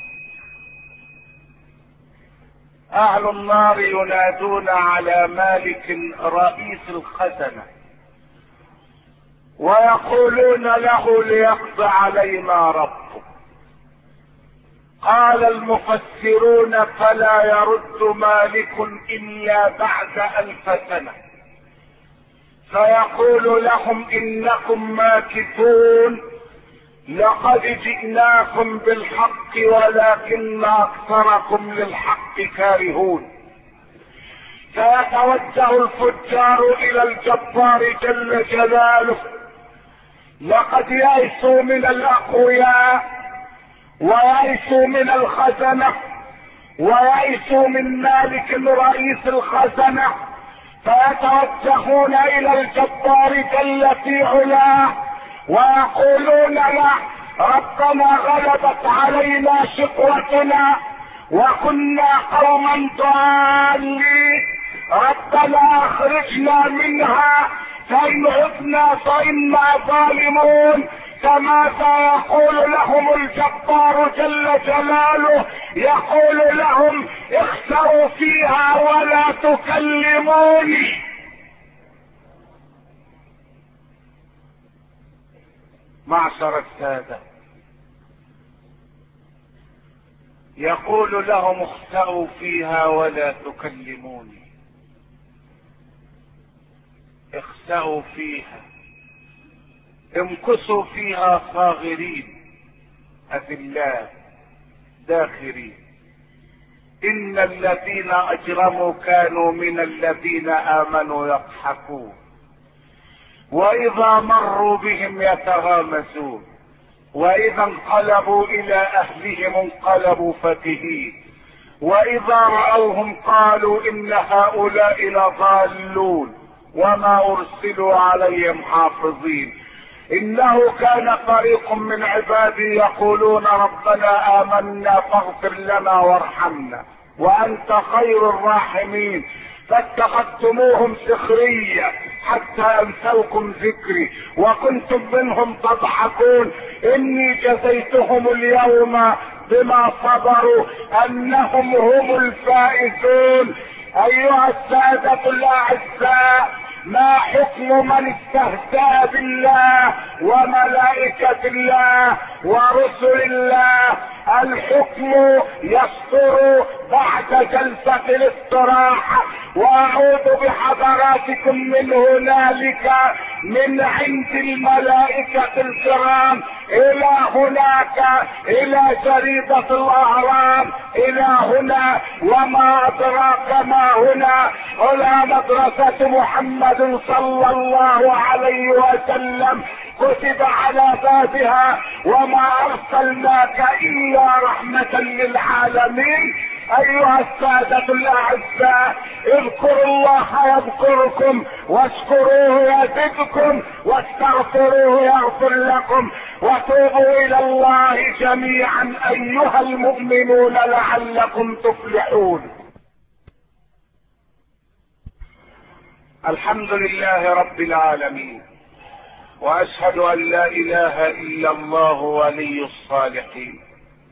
اهل النار ينادون على مالك رئيس الخزنة ويقولون له: ليقضي علينا ربك. قال المفسرون: فلا يرد مالك الا بعد 1000 سنة فيقول لهم: انكم ماكثون، لقد جئناكم بالحق ولكن اكثركم للحق كارهون. فيتوجه الفجار الى الجبار جل جلاله: لقد يئسوا من الاقوياء ويئسوا من الخزنة ويئسوا من مالك رئيس الخزنة، فيتوجهون الى الجبار جل في علاه ويقولون له: ربنا غلبت علينا شقوتنا وكنا قوما ضالين، ربنا اخرجنا منها فان عدنا فانا ظالمون. فماذا يقول لهم الجبار جل جلاله؟ يقول لهم: اخسروا فيها ولا تكلموني. معشر السادة، يقول لهم: اخسأوا فيها ولا تكلموني. اخسأوا فيها، امكثوا فيها صاغرين، أذلاء داخرين. إن الذين أجرموا كانوا من الذين آمنوا يضحكون، وإذا مروا بهم يتغامزون، وإذا انقلبوا إلى أهلهم انقلبوا فكهين، وإذا رأوهم قالوا إن هؤلاء لضالون وما أرسلوا عليهم حافظين. إنه كان فريق من عبادي يقولون ربنا آمنا فاغفر لنا وارحمنا وأنت خير الراحمين فاتخذتموهم سخريا حتى أنسوكم ذكري وكنتم منهم تضحكون. إني جزيتهم اليوم بما صبروا أنهم هم الفائزون. أيها السادة الأعزاء، ما حكم من استهزأ بالله وملائكة الله ورسل الله؟ الحكم يصدر بعد جلسة الاستراحة، واعود بحضراتكم من هنالك من عند الملائكة الكرام الى هناك الى جريدة الاهرام الى هنا، وما ادراك ما هنا، الى مدرسة محمد صلى الله عليه وسلم كتب على بابها وما ارسلناك الا رحمة للعالمين. ايها السادة الاعزاء، اذكروا الله يذكركم واشكروه يزدكم واستغفروه يغفر لكم وتوبوا الى الله جميعا ايها المؤمنون لعلكم تفلحون. الحمد لله رب العالمين، واشهد ان لا اله الا الله ولي الصالحين،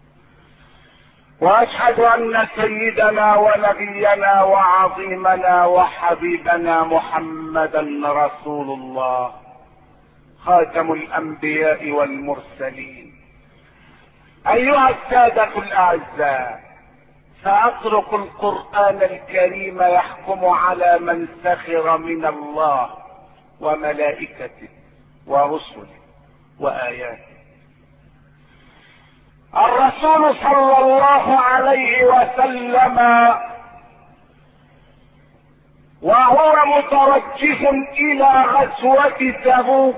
واشهد ان سيدنا ونبينا وعظيمنا وحبيبنا محمدا رسول الله خاتم الانبياء والمرسلين. ايها السادة الاعزاء، سأترك القرآن الكريم يحكم على من سخر من الله وملائكته ورسله وآياته. الرسول صلى الله عليه وسلم وهو متوجه إلى غزوة تبوك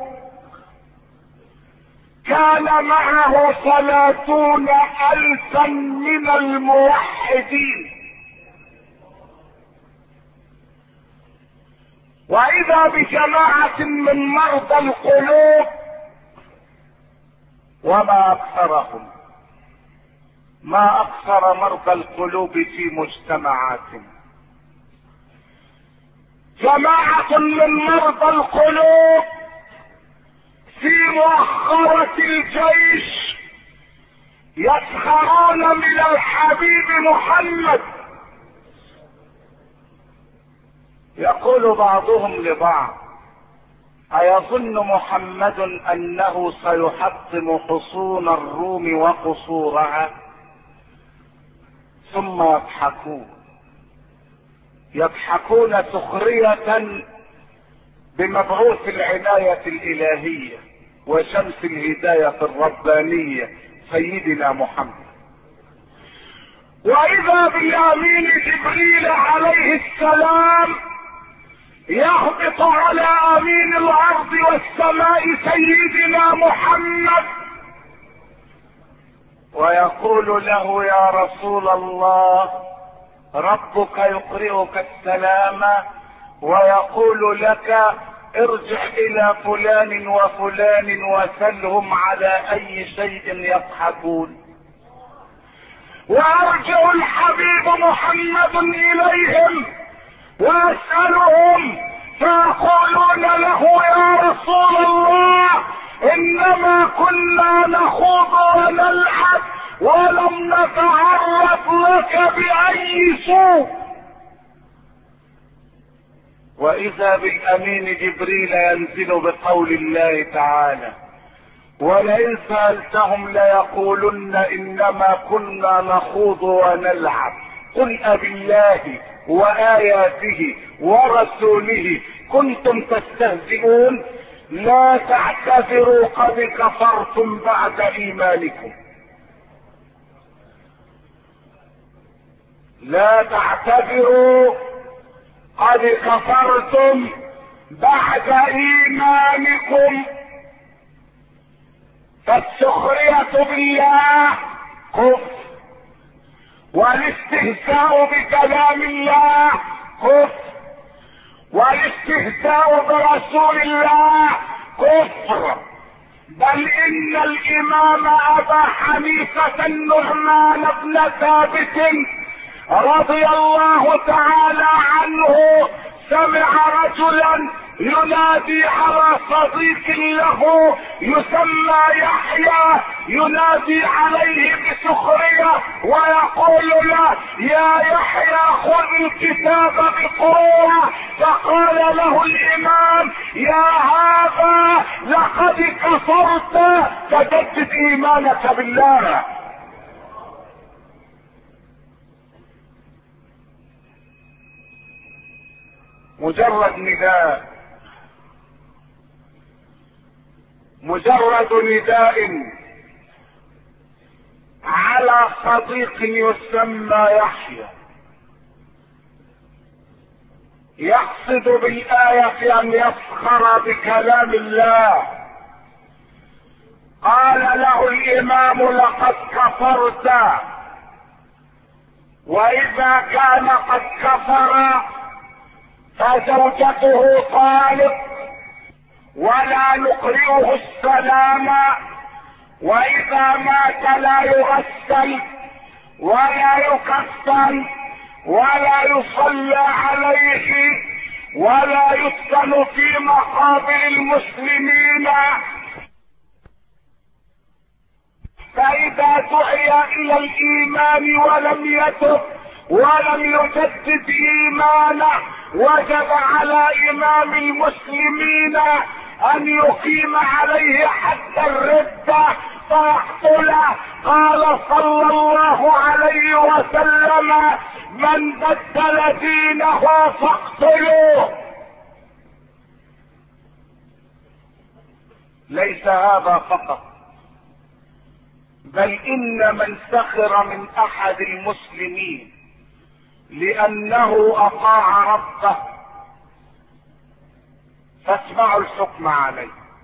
كان معه 30,000 من الموحدين، وإذا بجماعة من مرضى القلوب، وما أكثرهم، ما أكثر مرضى القلوب في مجتمعاتنا. جماعة من مرضى القلوب في مؤخرة الجيش يسخرون من الحبيب محمد. يقول بعضهم لبعض: أيظن محمد أنه سيحطم حصون الروم وقصورها؟ ثم يضحكون سخرية بمبعوث العناية الإلهية وشمس الهداية الربانية سيدنا محمد. وإذا بالأمين جبريل عليه السلام يهبط على أمين الأرض والسماء سيدنا محمد ويقول له: يا رسول الله، ربك يقرئك السلام ويقول لك: ارجع الى فلان وفلان وسلهم على اي شيء يضحكون. وارجع الحبيب محمد اليهم واسألهم فيقولون له: يا رسول الله، انما كنا نخوض ونلعب ولم نتعرض لك بأي سوء. وإذا بالأمين جبريل ينزل بقول الله تعالى: ولئن سألتهم ليقولن إنما كنا نخوض ونلعب قل أبالله وآياته ورسوله كنتم تستهزئون لا تعتذروا قد كفرتم بعد إيمانكم. لا تعتذروا قد كفرتم بعد ايمانكم. فالسخرية بالله كفر، والاستهزاء بكلام الله كفر، والاستهزاء برسول الله كفر. بل ان الامام ابا حنيفة النعمان بن ثابت رضي الله تعالى عنه سمع رجلا ينادي على صديق له يسمى يحيى، ينادي عليه بسخرية ويقول له: يا يحيى خذ الكتاب بقوة. فقال له الامام: يا هذا لقد كفرت، فجدد ايمانك بالله. مجرد نداء، مجرد نداء على صديق يسمى يحيى يقصد بالآية أن يسخر بكلام الله، قال له الإمام: لقد كفرت. وإذا كان قد كفر فزوجته طالق ولا نقرئه السلام، واذا مات لا يغسل ولا يكفن ولا يصلى عليه ولا يدفن في مقابر المسلمين. فاذا دعي الى الايمان ولم يتب ولم يجدد ايمانه وجب على امام المسلمين ان يقيم عليه حد الردة فيقتله. قال صلى الله عليه وسلم: من بدل دينه فاقتلوه. ليس هذا فقط، بل ان من سخر من احد المسلمين لانه اطاع ربه فاسمعوا الحكم عليه.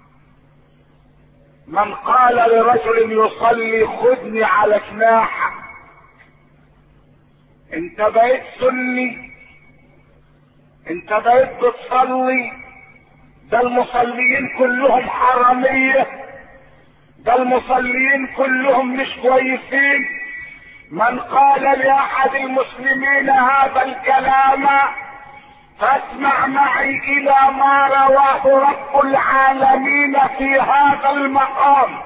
من قال لرجل يصلي: خذني على جناحك، انت بقيت سني، انت بقيت بتصلي، ده المصليين كلهم حرامية، ده المصليين كلهم مش كويسين. من قال لاحد المسلمين هذا الكلام فاسمع معي الى ما رواه رب العالمين في هذا المقام.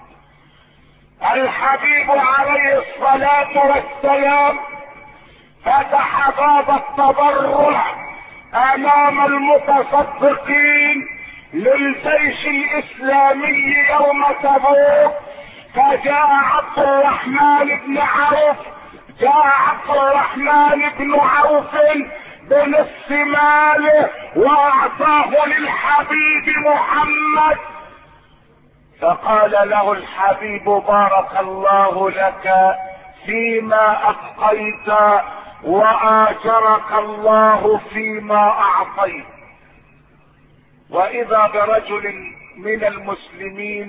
الحبيب عليه الصلاة والسلام فتح باب التبرع امام المتصدقين للجيش الاسلامي يوم تبوك، فجاء عبد الرحمن بن عوف، جاء عبد الرحمن بن عوف بنصف ماله واعطاه للحبيب محمد. فقال له الحبيب: بارك الله لك فيما ابقيت واجرك الله فيما اعطيت. واذا برجل من المسلمين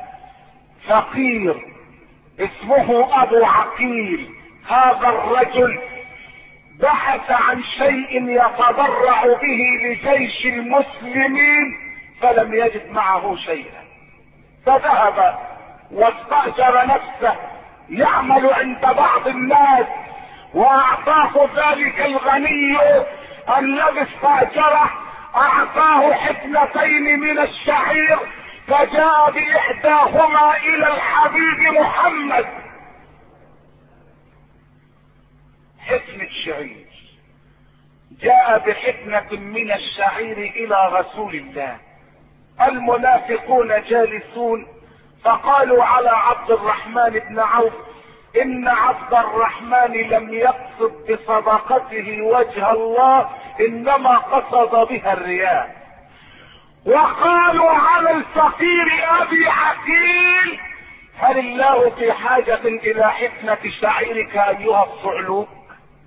فقير اسمه ابو عقيل، هذا الرجل بحث عن شيء يتبرع به لجيش المسلمين فلم يجد معه شيئا، فذهب واستأجر نفسه يعمل عند بعض الناس، واعطاه ذلك الغني الذي استأجره اعطاه حفنتين من الشعير، فجاء باحداهما الى الحبيب محمد. حفنة شعير، جاء بحفنة من الشعير الى رسول الله. المنافقون جالسون فقالوا على عبد الرحمن بن عوف: ان عبد الرحمن لم يقصد بصدقته وجه الله، انما قصد بها الرياء. وقالوا على الفقير ابي عقيل: هل الله في حاجة الى حفنة شعيرك ايها الصعلوك؟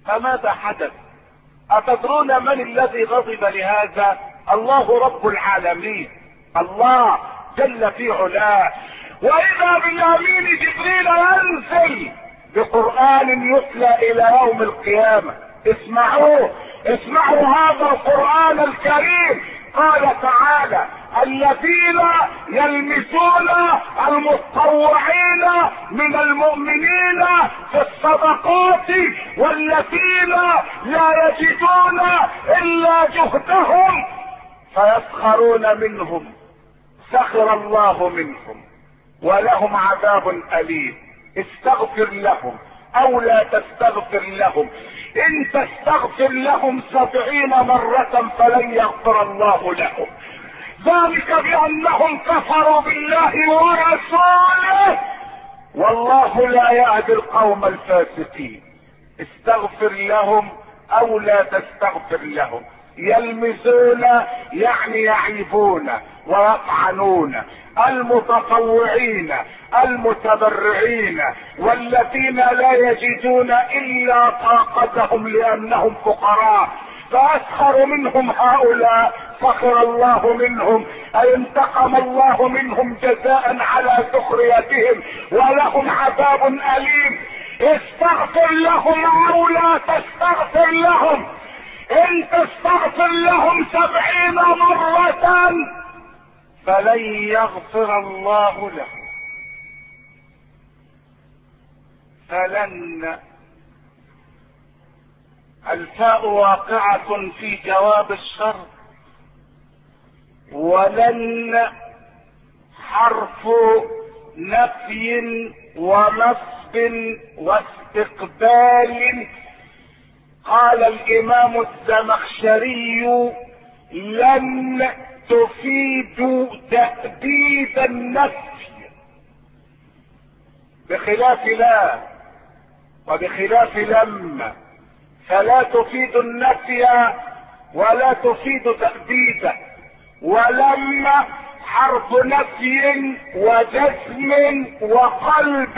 فماذا حدث؟ أتدرون من الذي غضب لهذا؟ الله رب العالمين، الله جل في علاه. وإذا بالأمين جبريل ينزل بقرآن يتلى إلى يوم القيامة. اسمعوه، اسمعوا هذا القرآن الكريم. قال تعالى: الذين يلمسون المتطوعين من المؤمنين في الصدقات والذين لا يجدون إلا جهدهم فيسخرون منهم سخر الله منهم ولهم عذاب أليم. استغفر لهم أو لا تستغفر لهم، إن تستغفر لهم 70 مرة فلن يغفر الله لهم، ذلك بأنهم كفروا بالله ورسوله والله لا يهدي القوم الفاسقين. استغفر لهم أو لا تستغفر لهم. يلمزون يعني يعيبون ويطعنون المتطوعين المتبرعين والذين لا يجدون إلا طاقتهم لأنهم فقراء، فأسخر منهم هؤلاء سخر الله منهم، أي انتقم الله منهم جزاء على سخريتهم ولهم عذاب أليم. استغفر لهم أو لا تستغفر لهم، إن تستغفر لهم 70 مرة فلن يغفر الله لهم. فلن الفاء واقعة في جواب الشر، ولن حرف نفي ونصب واستقبال. قال الإمام الزمخشري: لن تفيد تأبيد النفي بخلاف لا وبخلاف لما، فلا تفيد النفي ولا تفيد تأبيده، ولما حرف نفي وجزم وقلب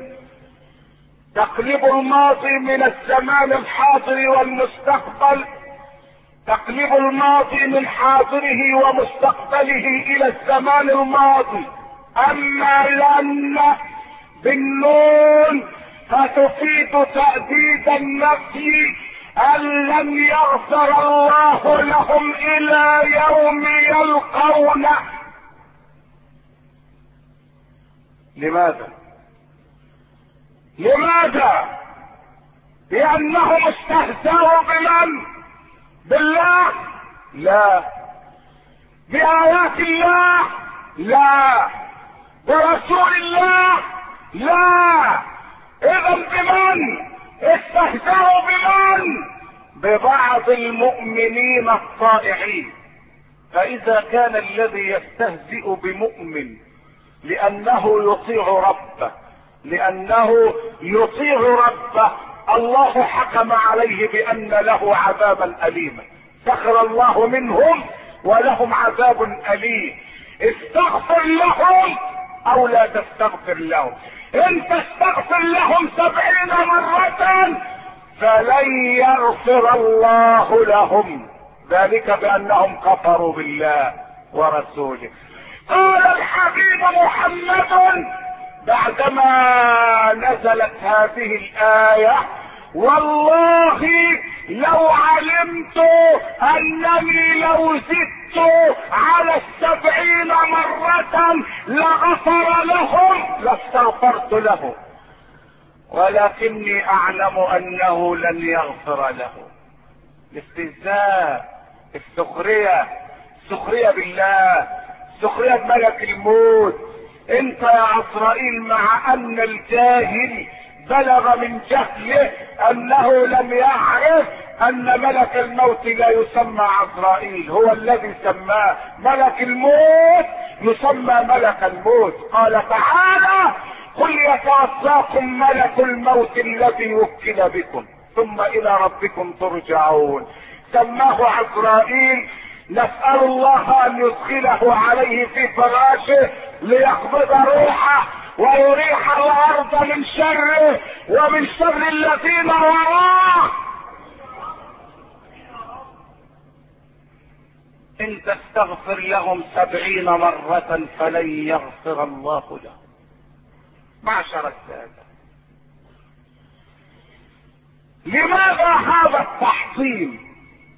تقلب الماضي من الزمان الحاضر والمستقبل، تقلب الماضي من حاضره ومستقبله الى الزمان الماضي. اما لن بالنون فتفيد تأبيد النفي، ان لن يغفر الله لهم الى يوم يلقونه. لماذا؟ لماذا؟ لانهم استهزأوا بمن؟ بالله؟ لا. بآيات الله؟ لا. برسول الله؟ لا. اذا بمن استهزأوا؟ بمن؟ ببعض المؤمنين الطائعين. فاذا كان الذي يستهزئ بمؤمن لانه يطيع ربه، لانه يطيع ربه، الله حكم عليه بان له عذابا اليما، سخر الله منهم ولهم عذاب اليم. استغفر لهم او لا تستغفر لهم، ان تستغفر لهم 70 مرة فلن يغفر الله لهم، ذلك بانهم كفروا بالله ورسوله. قال الحبيب محمد بعدما نزلت هذه الآية: والله لو علمت انني لو زدت على 70 مرة لغفر لهم لاستغفرت له، ولكني اعلم انه لن يغفر له. الاستهزاء، السخرية، السخرية بالله، السخرية بملك الموت. انت يا عزرائيل مع ان الجاهل بلغ من جهله انه لم يعرف ان ملك الموت لا يسمى عزرائيل، هو الذي سماه ملك الموت، يسمى ملك الموت. قال تعالى: قل يتوفاكم ملك الموت الذي وكل بكم ثم الى ربكم ترجعون. سماه عزرائيل، نسأل الله ان يدخله عليه في فراشه ليقبض روحه ويريح الارض من شره ومن شر الذين وراه ان تستغفر لهم 70 مرة فلن يغفر الله لهم. معشر السادة، لماذا هذا التحطيم؟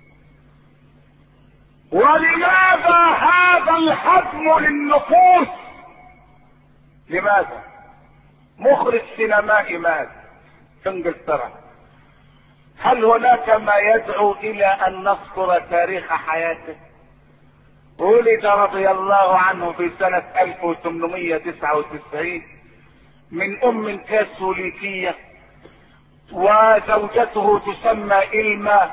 ولماذا هذا الهدم للنفوس؟ لماذا؟ مخرج سينمائي مات في انجلترا، هل هناك ما يدعو الى ان نذكر تاريخ حياته؟ ولد رضي الله عنه في سنة 1899 من ام كاثوليكية، وزوجته تسمى إلما،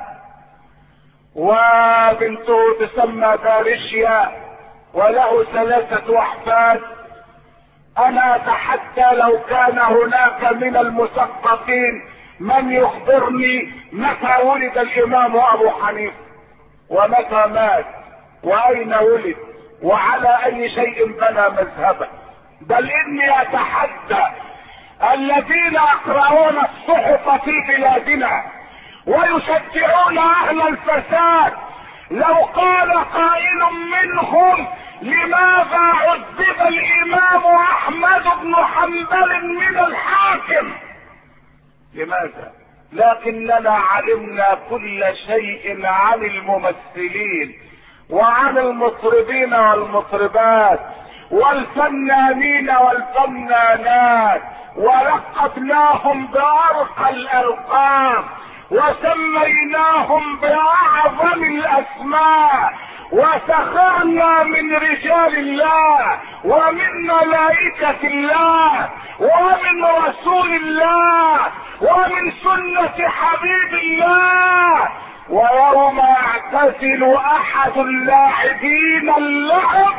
وبنته تسمى باريشيا، وله 3 أحفاد. انا اتحدى لو كان هناك من المثقفين من يخبرني متى ولد الامام ابو حنيفه، ومتى مات، واين ولد، وعلى اي شيء بنى مذهبه. بل اني اتحدى الذين يقرؤون الصحف في بلادنا ويشجعون اهل الفساد، لو قال قائل منهم لماذا عذب الامام احمد بن حنبل من الحاكم؟ لماذا؟ لكننا علمنا كل شيء عن الممثلين وعن المطربين والمطربات والفنانين والفنانات، ولقبناهم بأرقى الألقاب وسميناهم بأعظم الأسماء، وسخرنا من رجال الله ومن ملائكة الله ومن رسول الله ومن سنة حبيب الله. ويوم يعتزل احد اللاعبين اللعب،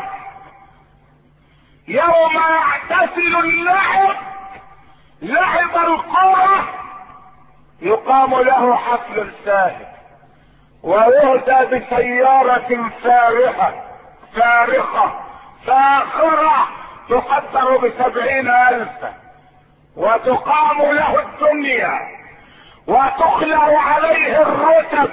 يوم يعتزل اللعب لعب الكرة، يقام له حفل ساهر ويهدى بسيارة فارخة فاخرة تقدر ب70,000، وتقام له الدنيا وتخلع عليه الرتب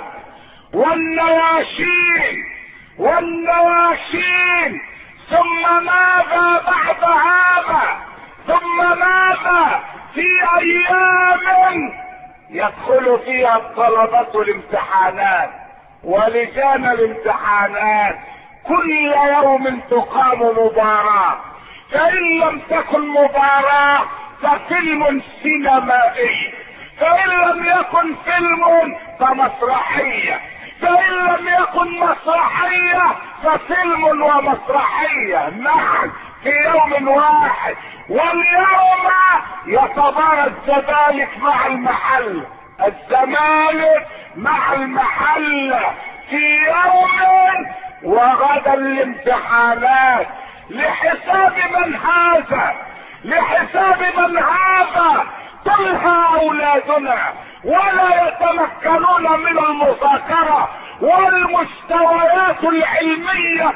والنواشين. ثم ماذا بعد هذا؟ ثم ماذا؟ في ايام يدخل فيها الطلبة الامتحانات ولجان الامتحانات، كل يوم تقام مباراة، فإن لم تكن مباراة ففيلم سينمائي، فإن لم يكن فيلم فمسرحية، فإن لم يكن مسرحية ففيلم ومسرحية معا في يوم واحد. واليوم يتبارى الزمالك مع المحل، الزمالك مع المحل في يوم، وغدا الامتحانات. لحساب من هذا؟ لحساب من هذا؟ تلهى اولادنا ولا يتمكنون من المذاكرة، والمستويات العلمية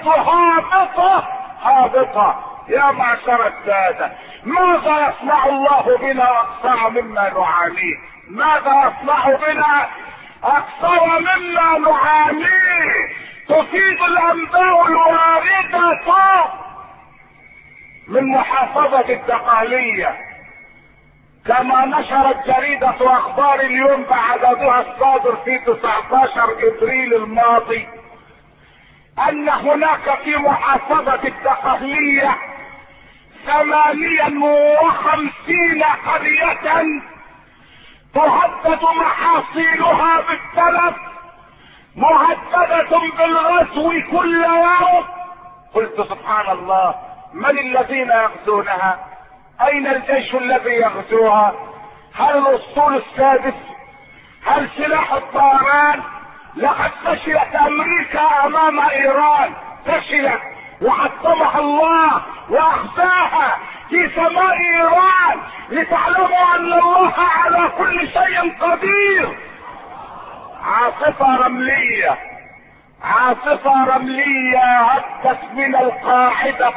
هابطة. يا معشر السادة، ماذا يصنع الله بنا اكثر مما نعانيه؟ ماذا يصنع بنا اكثر مما نعانيه؟ تفيد الانباء الواردة من محافظة الدقهلية، كما نشرت جريدة اخبار اليوم بعددها الصادر في 19 ابريل الماضي، ان هناك في محافظة الدقهلية 58 قرية تهدد محاصيلها بالتلف، مهددة بالغزو كل يوم. قلت سبحان الله، من الذين يغزونها؟ اين الجيش الذي يغزوها؟ هل الاسطول السادس؟ هل سلاح الطيران؟ لقد فشلت امريكا امام ايران، فشلت وحطمها الله واخفاها في سماء ايران، لتعلموا ان الله على كل شيء قدير. عاصفة رملية هبت من القاعدة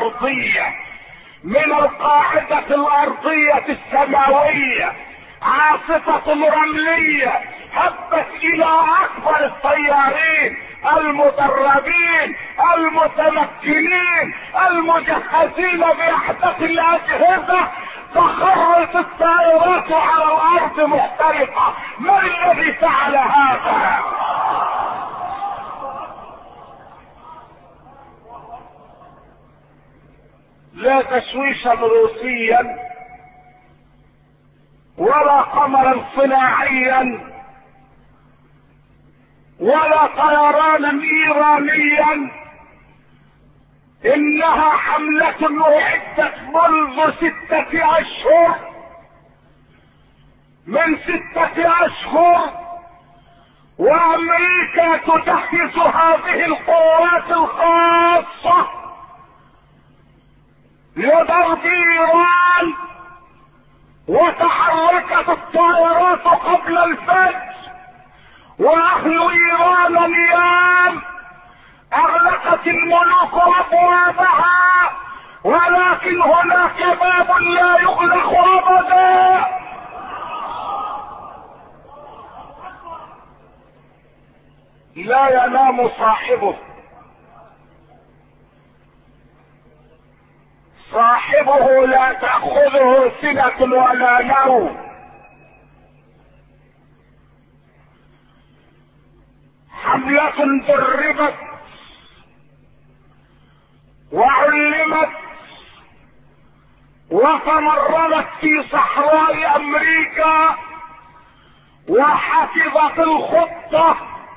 الارضية السماوية، عاصفة رملية هبت الى اكبر الطيارين المدربين المتمكنين المجهزين باحدث الاجهزة، تخرت الطائرات على الارض مختلفة. من الذي فعل هذا؟ لا تشويشا روسيا ولا قمرا صناعيا ولا طيرانا ايرانيا، انها حملة اعدت منذ 6 اشهر، من 6 اشهر، وامريكا تجهز هذه القوات الخاصة لضرب ايران، وتحركت الطائرات قبل الفجر، واهل ايران اليوم اغلقت الملوك ابوابها، ولكن هناك باب لا يغلق ابدا. لا ينام صاحبه، صاحبه لا تأخذه سنة ولا نوم. حملة دربت وعلمت وتمرنت في صحراء امريكا، وحفظت الخطة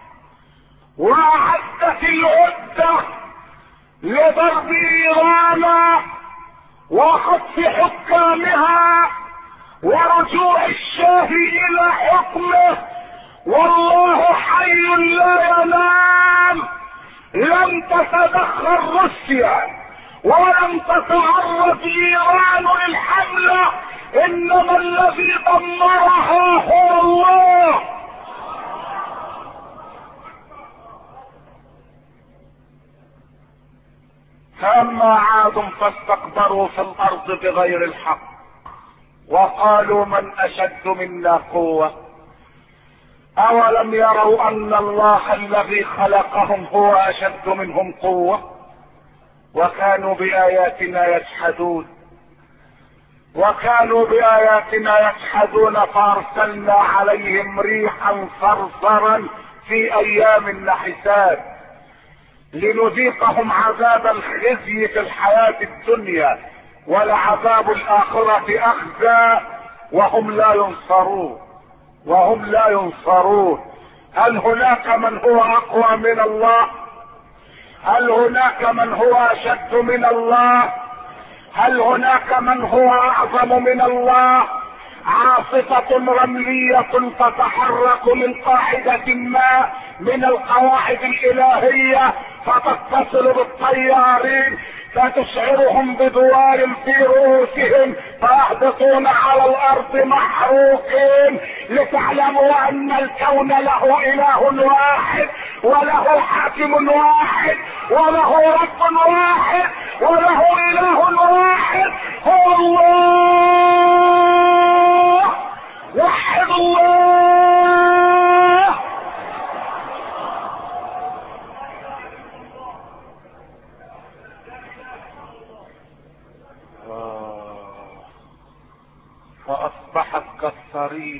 واعدت العدة لضرب ايران وخطف حكامها ورجوع الشاه الى حكمه. والله حي لا ينام. لم تتدخل روسيا ولم تتعرض ايران للحملة، انما الذي دمرها هو الله. فاما عاد فاستكبروا في الارض بغير الحق، وقالوا من اشد منا قوة. اولم يروا ان الله الذي خلقهم هو اشد منهم قوة، وكانوا باياتنا يجحدون. فارسلنا عليهم ريحا صرصرا في ايام نحسات لنذيقهم عذاب الخزي في الحياة الدنيا، ولعذاب الاخرة اخزى وهم لا ينصرون. هل هناك من هو اقوى من الله؟ هل هناك من هو اشد من الله؟ هل هناك من هو اعظم من الله؟ عاصفة رملية تتحرك من قاعدة ما من القواعد الالهية فتتصل بالطيارين، فتشعرهم بدوار في رؤوسهم فيهبطون على الارض محروقين، لتعلموا ان الكون له اله واحد، وله حاكم واحد، وله رب واحد، وله اله واحد، هو الله. وحد الله. فاصبحت كالصريم،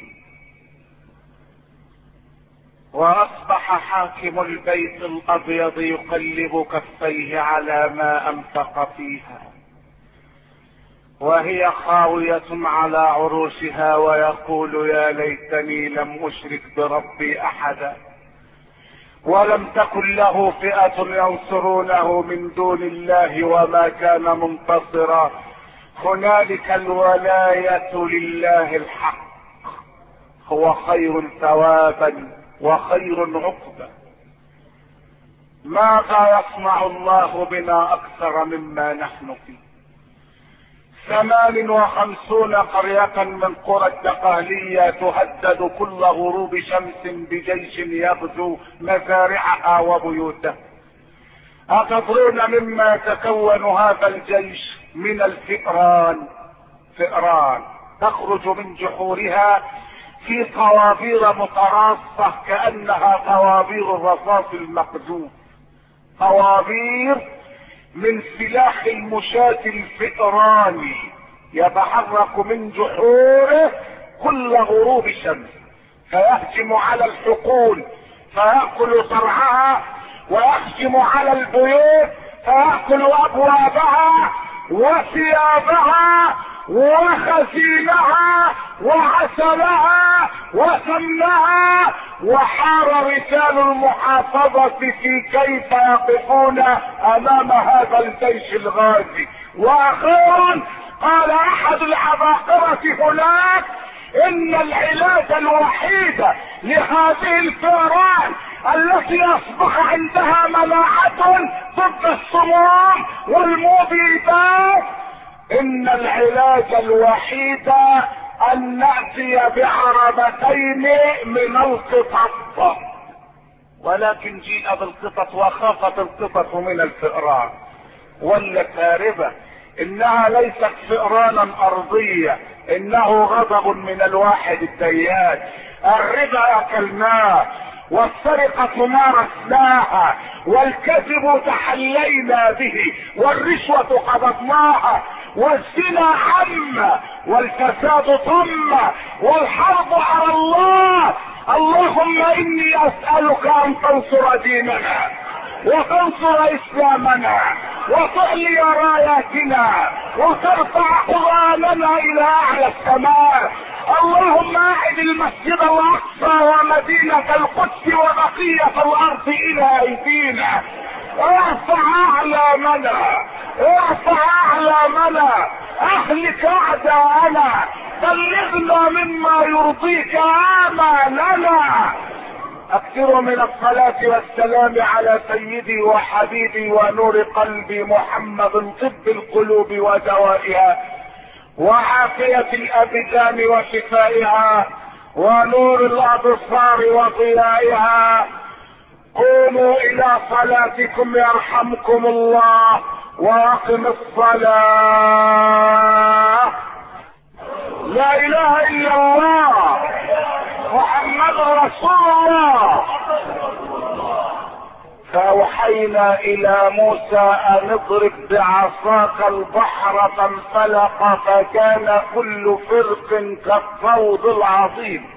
واصبح حاكم البيت الابيض يقلب كفيه على ما انفق فيها، وهي خاوية على عروشها، ويقول يا ليتني لم اشرك بربي احدا، ولم تكن له فئة ينصرونه من دون الله وما كان منتصرا. هنالك الولاية لله الحق، هو خير ثوابا وخير عقبا. ماذا يصنع الله بنا اكثر مما نحن فيه؟ 58 قرية من قرى الدقهلية تهدد كل غروب شمس بجيش يغزو مزارعها وبيوتها. أتدرون مما يتكون هذا الجيش؟ من الفئران. فئران تخرج من جحورها في طوابير متراصة كأنها طوابير الرصاص المقذوف، طوابير من سلاح المشاة الفئراني يتحرك من جحوره كل غروب شمس، فيهجم على الحقول فيأكل زرعها، ويهجم على البيوت فيأكل أبوابها وثيابها وخزينها وعسلها وسمنها. وحار رجال المحافظة في كيف يقفون امام هذا الجيش الغازي. واخيرا قال احد العباقرة هناك ان العلاج الوحيد لهذه الفئران التي اصبح عندها مناعة ضد السموم والمبيدات، ان العلاج الوحيد ان نأتي بعربتين من القطط. ولكن جيء بالقطط وخافت القطط من الفئران. والكارثة انها ليست فئرانا ارضية، انه غضب من الواحد الديان. الربا اكلناه، والسرقة مارسناها، والكذب تحلينا به، والرشوة قبضناها، والزنا عم، والفساد طم، والحرب على الله. اللهم اني اسألك ان تنصر ديننا وتنصر اسلامنا وتعلي راياتنا وترفع قرآننا الى اعلى السماء. اللهم اعد المسجد الاقصى ومدينة القدس وبقية الارض الى ايدينا. ارفع اعلامنا، ارفع اعلامنا، اهلك اعداءنا، بلغنا مما يرضيك امالنا. اكثروا من الصلاة والسلام على سيدي وحبيبي ونور قلبي محمد، طب القلوب ودوائها، وعافية الابدان وشفائها، ونور الابصار وضيائها. قوموا الى صلاتكم يرحمكم الله، واقم الصلاة. لا اله الا الله محمد رسول الله. فاوحينا الى موسى ان اضرب بعصاك البحر فانفلق فكان كل فرق كالطود العظيم،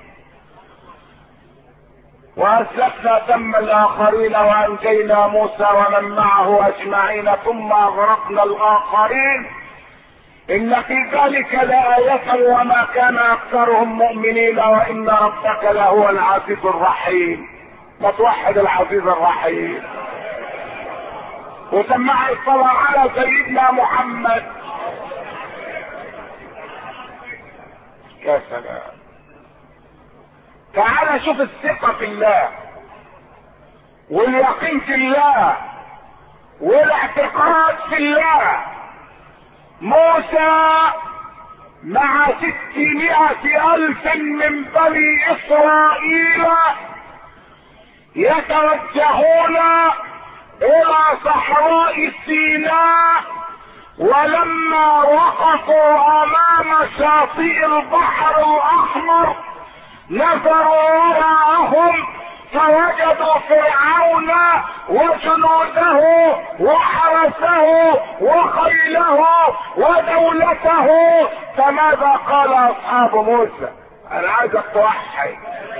واسلفنا ثم الاخرين وانجينا موسى ومن معه اجمعين ثم اغرقنا الاخرين. ان في ذلك لآية وما كان اكثرهم مؤمنين وان ربك لهو العزيز الرحيم. ما توحد العزيز الرحيم وسمع الصلاة على سيدنا محمد. يا سلام. تعال شوف الثقة في الله واليقين في الله والاعتقاد في الله. موسى مع 600,000 من بني اسرائيل يتوجهون الى صحراء سيناء، ولما وقفوا امام شاطئ البحر الاحمر نظروا وراءهم فوجدوا فرعون وجنوده وحرسه وخيله ودولته. فماذا قال اصحاب موسى؟ انا عايزك توحد.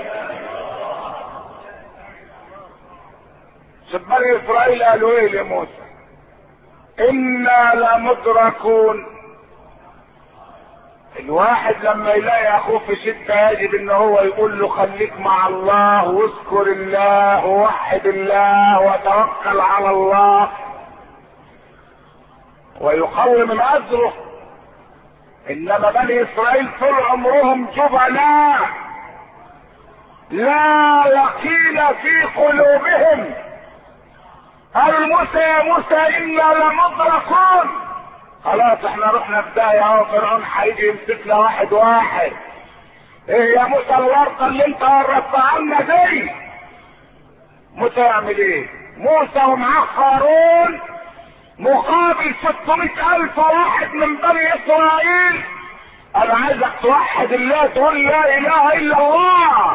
بني اسرائيل قالوا ايه لموسى؟ انا لمدركون. الواحد لما يلاقي اخوه في شدة يجب ان هو يقول له خليك مع الله واذكر الله ووحد الله وتوكل على الله ويقوي من اجره. انما بني اسرائيل طول عمرهم جبناء لا يقين في قلوبهم. قال موسى يا موسى انا لمدركون. خلاص احنا رحنا في داهية اهو، فرعون هيجي يمسكنا واحد واحد. ايه يا موسى الورطة اللي انت ورطت عنا دي؟ موسى يعمل ايه؟ موسى ومعاه هارون مقابل 600,000 واحد من بني اسرائيل. انا عايزك توحد الله تقول لا اله الا الله.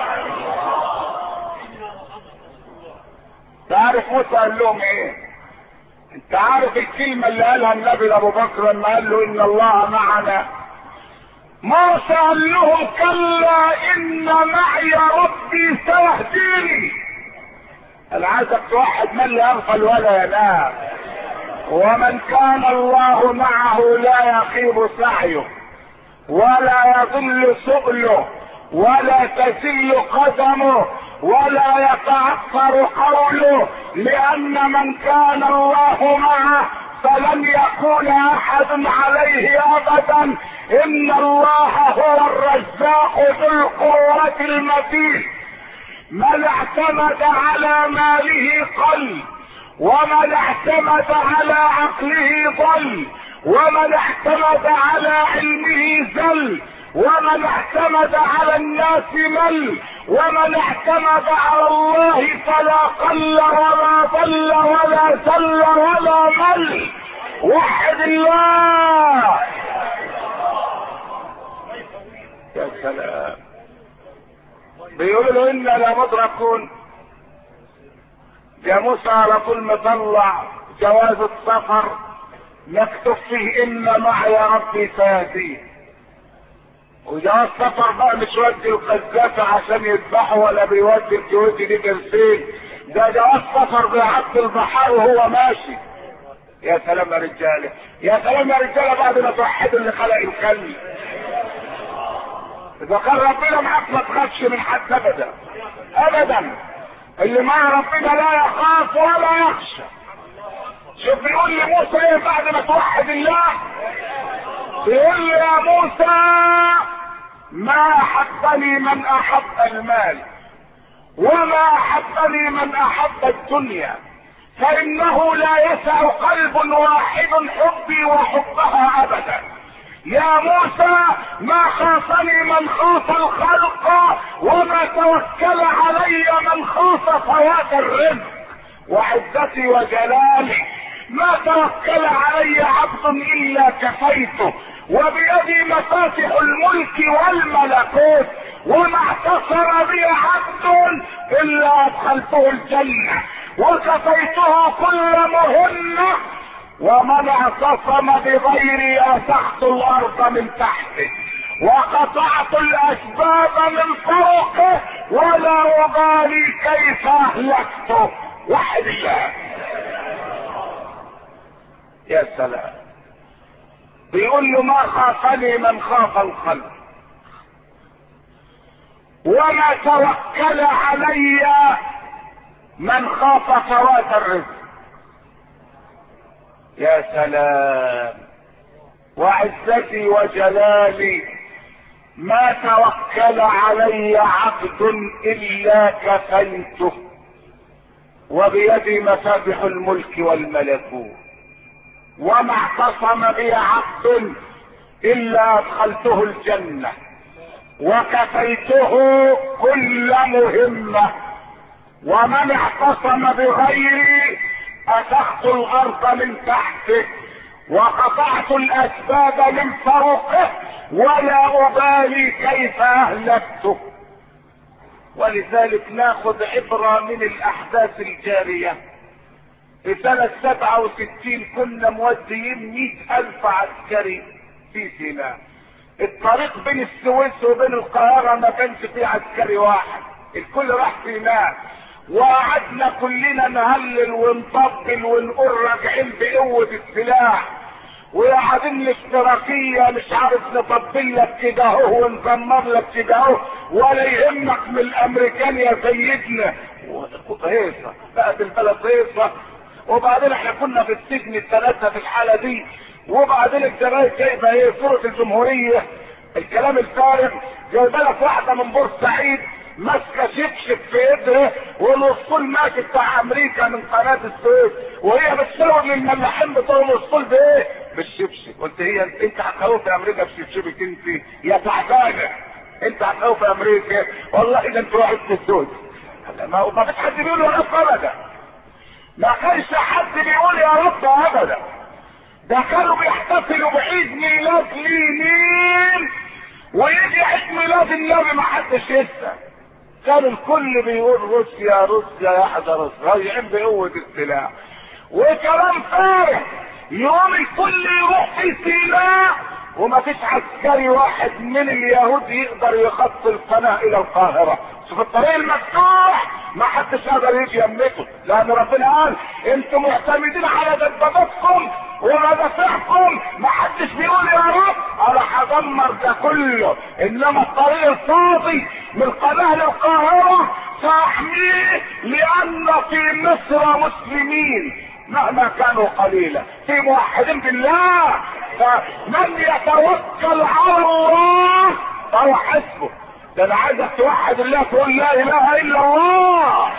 تعرف موسى قال لهم ايه؟ انت عارف الكلمة اللي قالها النبي لابو بكر لما قال له ان الله معنا؟ موسى قال لهم كلا ان معي ربي سيهديني. انا عايزك توحد من لا يغفل ولا ينام. ومن كان الله معه لا يخيب سعيه ولا يضل سؤله ولا تزل قدمه ولا يتعثر قوله، لان من كان الله معه فلن يكون احد عليه ابدا. ان الله هو الرزاق ذو القوة المتين. من اعتمد على ماله قل، ومن اعتمد على عقله ضل، ومن اعتمد على علمه زل، ومن اعتمد على الناس مل، ومن اعتمد على الله فلا قل ولا ضل ولا زل ولا مل. وحد الله. يا سلام. بيقولوا انا لمدركون. يا موسى على طول مطلع جواز السفر مكتوب فيه ان معي ربي سيهدين. وجواز السفر بقى مش ودي القذافة عشان يذبحه ولا بيودي الجوزي دي جلسين، ده جواز سفر بيعدي البحر وهو ماشي. يا سلام يا رجاله، يا سلام يا رجاله بعد ما توحدوا اللي خلق الكلب. اذا كان ربنا معاك ما تخافش من حد ابدا ابدا. اللي مع ربنا لا يخاف ولا يخشى. شوف بيقول لي موسى ايه بعد ما توحد الله؟ بيقول لي يا موسى ما احبني من احب المال وما احبني من احب الدنيا، فانه لا يسع قلب واحد حبي وحبها ابدا. يا موسى ما خافني من خاف الخلق وما توكل علي من خاف فوات الرزق، وعزتي وجلالي ما توكل علي عبد الا كفيته، وبيدي مفاتح الملك والملكوت، وما اعتصر بي عبد الا ادخلته الجنه وكفيته كل مهمه، ومن اعتصم بغيري مسحت الارض من تحته وقطعت الاسباب من فوقه ولا ابالي كيف اهلكته. وحد الله. يا سلام. بيقول له ما خافني من خاف الخلق وما توكل علي من خاف فوات الرزق. يا سلام. وعزتي وجلالي ما توكل علي عبد الا كفيته، وبيدي مفاتح الملك والملكوت، وما اعتصم بي عبد الا ادخلته الجنه وكفيته كل مهمه، ومن اعتصم بغيري أسخت الأرض من تحته وقطعت الأسباب من فوقه ولا أبالي كيف أهلكته. ولذلك ناخذ عبرة من الأحداث الجارية. في سنة 67 كنا موديين 100,000 عسكري في سيناء. الطريق بين السويس وبين القاهرة ما كانش فيه عسكري واحد، الكل راح سيناء، وقعدنا كلنا نهلل ونطبل ونقول راجعين بقوة السلاح، وقاعدين الاشتراكية مش عارف نطبل لك كده اهو ونزمر لك كده اهو ولا يهمك من الامريكان يا سيدنا. هيصة بقت البلد هيصة. وبعدين احنا كنا في السجن الثلاثة في الحالة دي، وبعدين الجرايد جايبه ايه صورة الجمهورية، الكلام الفارغ. جايبه لك واحدة من بورسعيد ماسكه شبشب في ايدها والاسطول ماشي بتاع امريكا من قناه السويس، وهي بتشاور للملاحين بتوع الاسطول بايه؟ بالشبشب. قلت هي انت هتخوف امريكا بشبشبك انت يا تعبانه؟ انت هتخوف امريكا؟ والله ده انت واحد في السود. ما فيش حد بيقول يا رب ابدا، ما كانش حد بيقول يا رب ابدا. ده كانوا بيحتفلوا بعيد ميلاد لينين النبي ما حدش يسأل، كان الكل بيقول روسيا روسيا يحذر راجعين بقوة السلاح وكلام فارغ. يوم الكل يروح في سيناء وما فيش عسكري واحد من اليهود يقدر يخطي القناة الى القاهرة. شوف الطريق المفتوح ما حدش قادر يجي يمته، لان ربنا قال انتم معتمدين على دباباتكم ومدافعكم، ما حدش بيقول يا رب انا هدمر ده كله، انما الطريق الفاضي من القناة للقاهرة ساحميه، لان في مصر مسلمين مهما كانوا قليلا، في موحدين بالله، فمن يتوكل على الله فهو حسبه. ده انا عايزك توحد الله، تقول لا اله الا الله.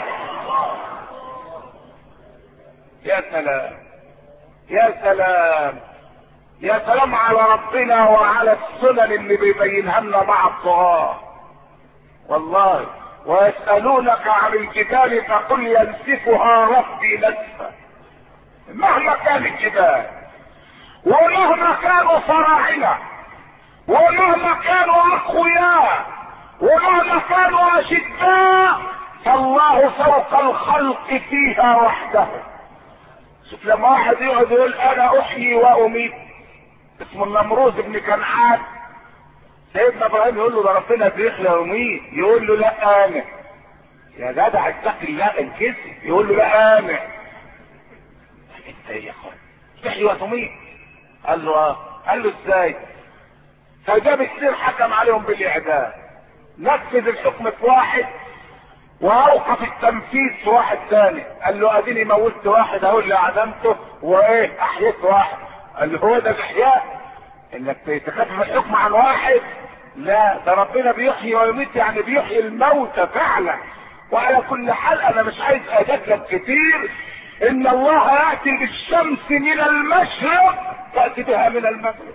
يا سلام يا سلام يا سلام على ربنا وعلى السنن اللي بيبينها لنا مع الطغاة والله. ويسألونك عن الجبال فقل ينسفها ربي نسفا. مهما كان الجبال ومهما كانوا فراعنة ومهما كانوا اقوياء ومهما كانوا اشداء، فالله فوق الخلق فيها وحده. شوف لما واحد يقعد يقول انا احيي واميت، اسمه النمروز بن كنعان، سيدنا ابراهيم يقول له ده ربنا بيحيي ويميت، يقول له لا انا. يا جدع اتق الله انكسر، يقول له لا انا. انت ايه يا اخوان تحيي وتميت؟ قال له اه. قال له ازاي؟ فجاب السير حكم عليهم بالاعدام، نفذ الحكم في واحد واوقف التنفيذ في واحد ثاني. قال له اديني موتت واحد اهو اللي اعدمته وايه احييت واحد. قال له هو ده الاحياء انك تخفف الحكم عن واحد؟ لا، ده ربنا بيحيي ويميت، يعني بيحيي الموتى فعلا. وعلى كل حال انا مش عايز اجادلك كتير، ان الله ياتي بالشمس من المشرق تاتي بها من المغرب.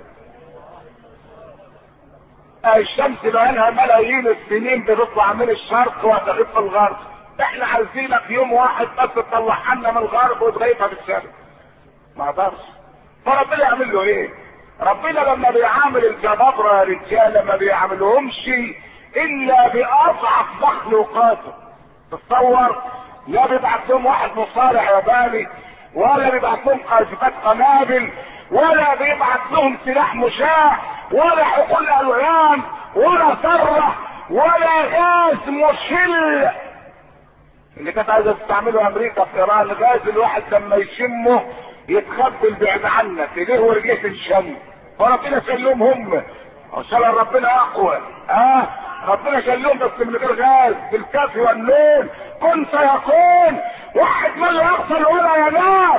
الشمس بقالها ملايين السنين بتطلع من الشرق وتغيب في الغرب، احنا عايزينك يوم واحد بس تطلعها لنا من الغرب وتغيبها في الشرق. ما اقدرش. فربنا يعمل له ايه؟ ربنا لما بيعامل الجبابرة يا رجاله ما بيعاملهمش الا باضعف مخلوقاته. تتصور؟ لا بيبعت لهم واحد مصارع ياباني، ولا بيبعت لهم قاذفات قنابل، ولا بيبعت لهم سلاح مشاع، ولا حقول الوان، ولا ثره، ولا غاز مشل اللي كانت عايزه تستعمله امريكا في ايران. غاز الواحد لما يشمه يتخبل بعيد عنك، ايديه ورجليه تنشم. فربنا شلهم هم، عشان ربنا اقوى. ربنا شلهم بس من غير غاز، بالكاف والنون، كن فيكون. واحد ما يغفل ولا ينام.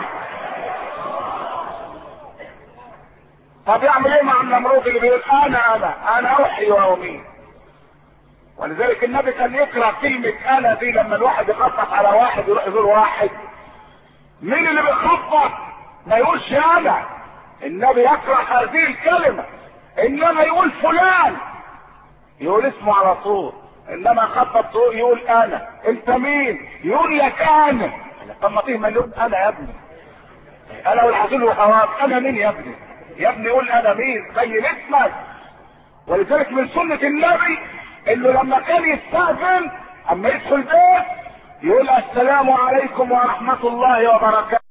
طب يعمل ايه مع النمرود اللي بيقول انا احيي واميت؟ ولذلك النبي كان يكره كلمة انا دي. لما الواحد يخبط على واحد يروح يزور واحد، مين اللي بيخبط؟ ما يقولش انا. النبي يكره هذه الكلمة، انما يقول فلان، يقول اسمه على طول. انما خبط يقول انا. انت مين؟ يقول لك انا. طب ما فيه مليون انا يا ابني. انا والحصول وحواب. انا مين يا ابني؟ يا ابني قول انا مين، بين اسمك. ولذلك من سنة النبي انه لما كان يستأذن اما يدخل بيت يقول السلام عليكم ورحمة الله وبركاته.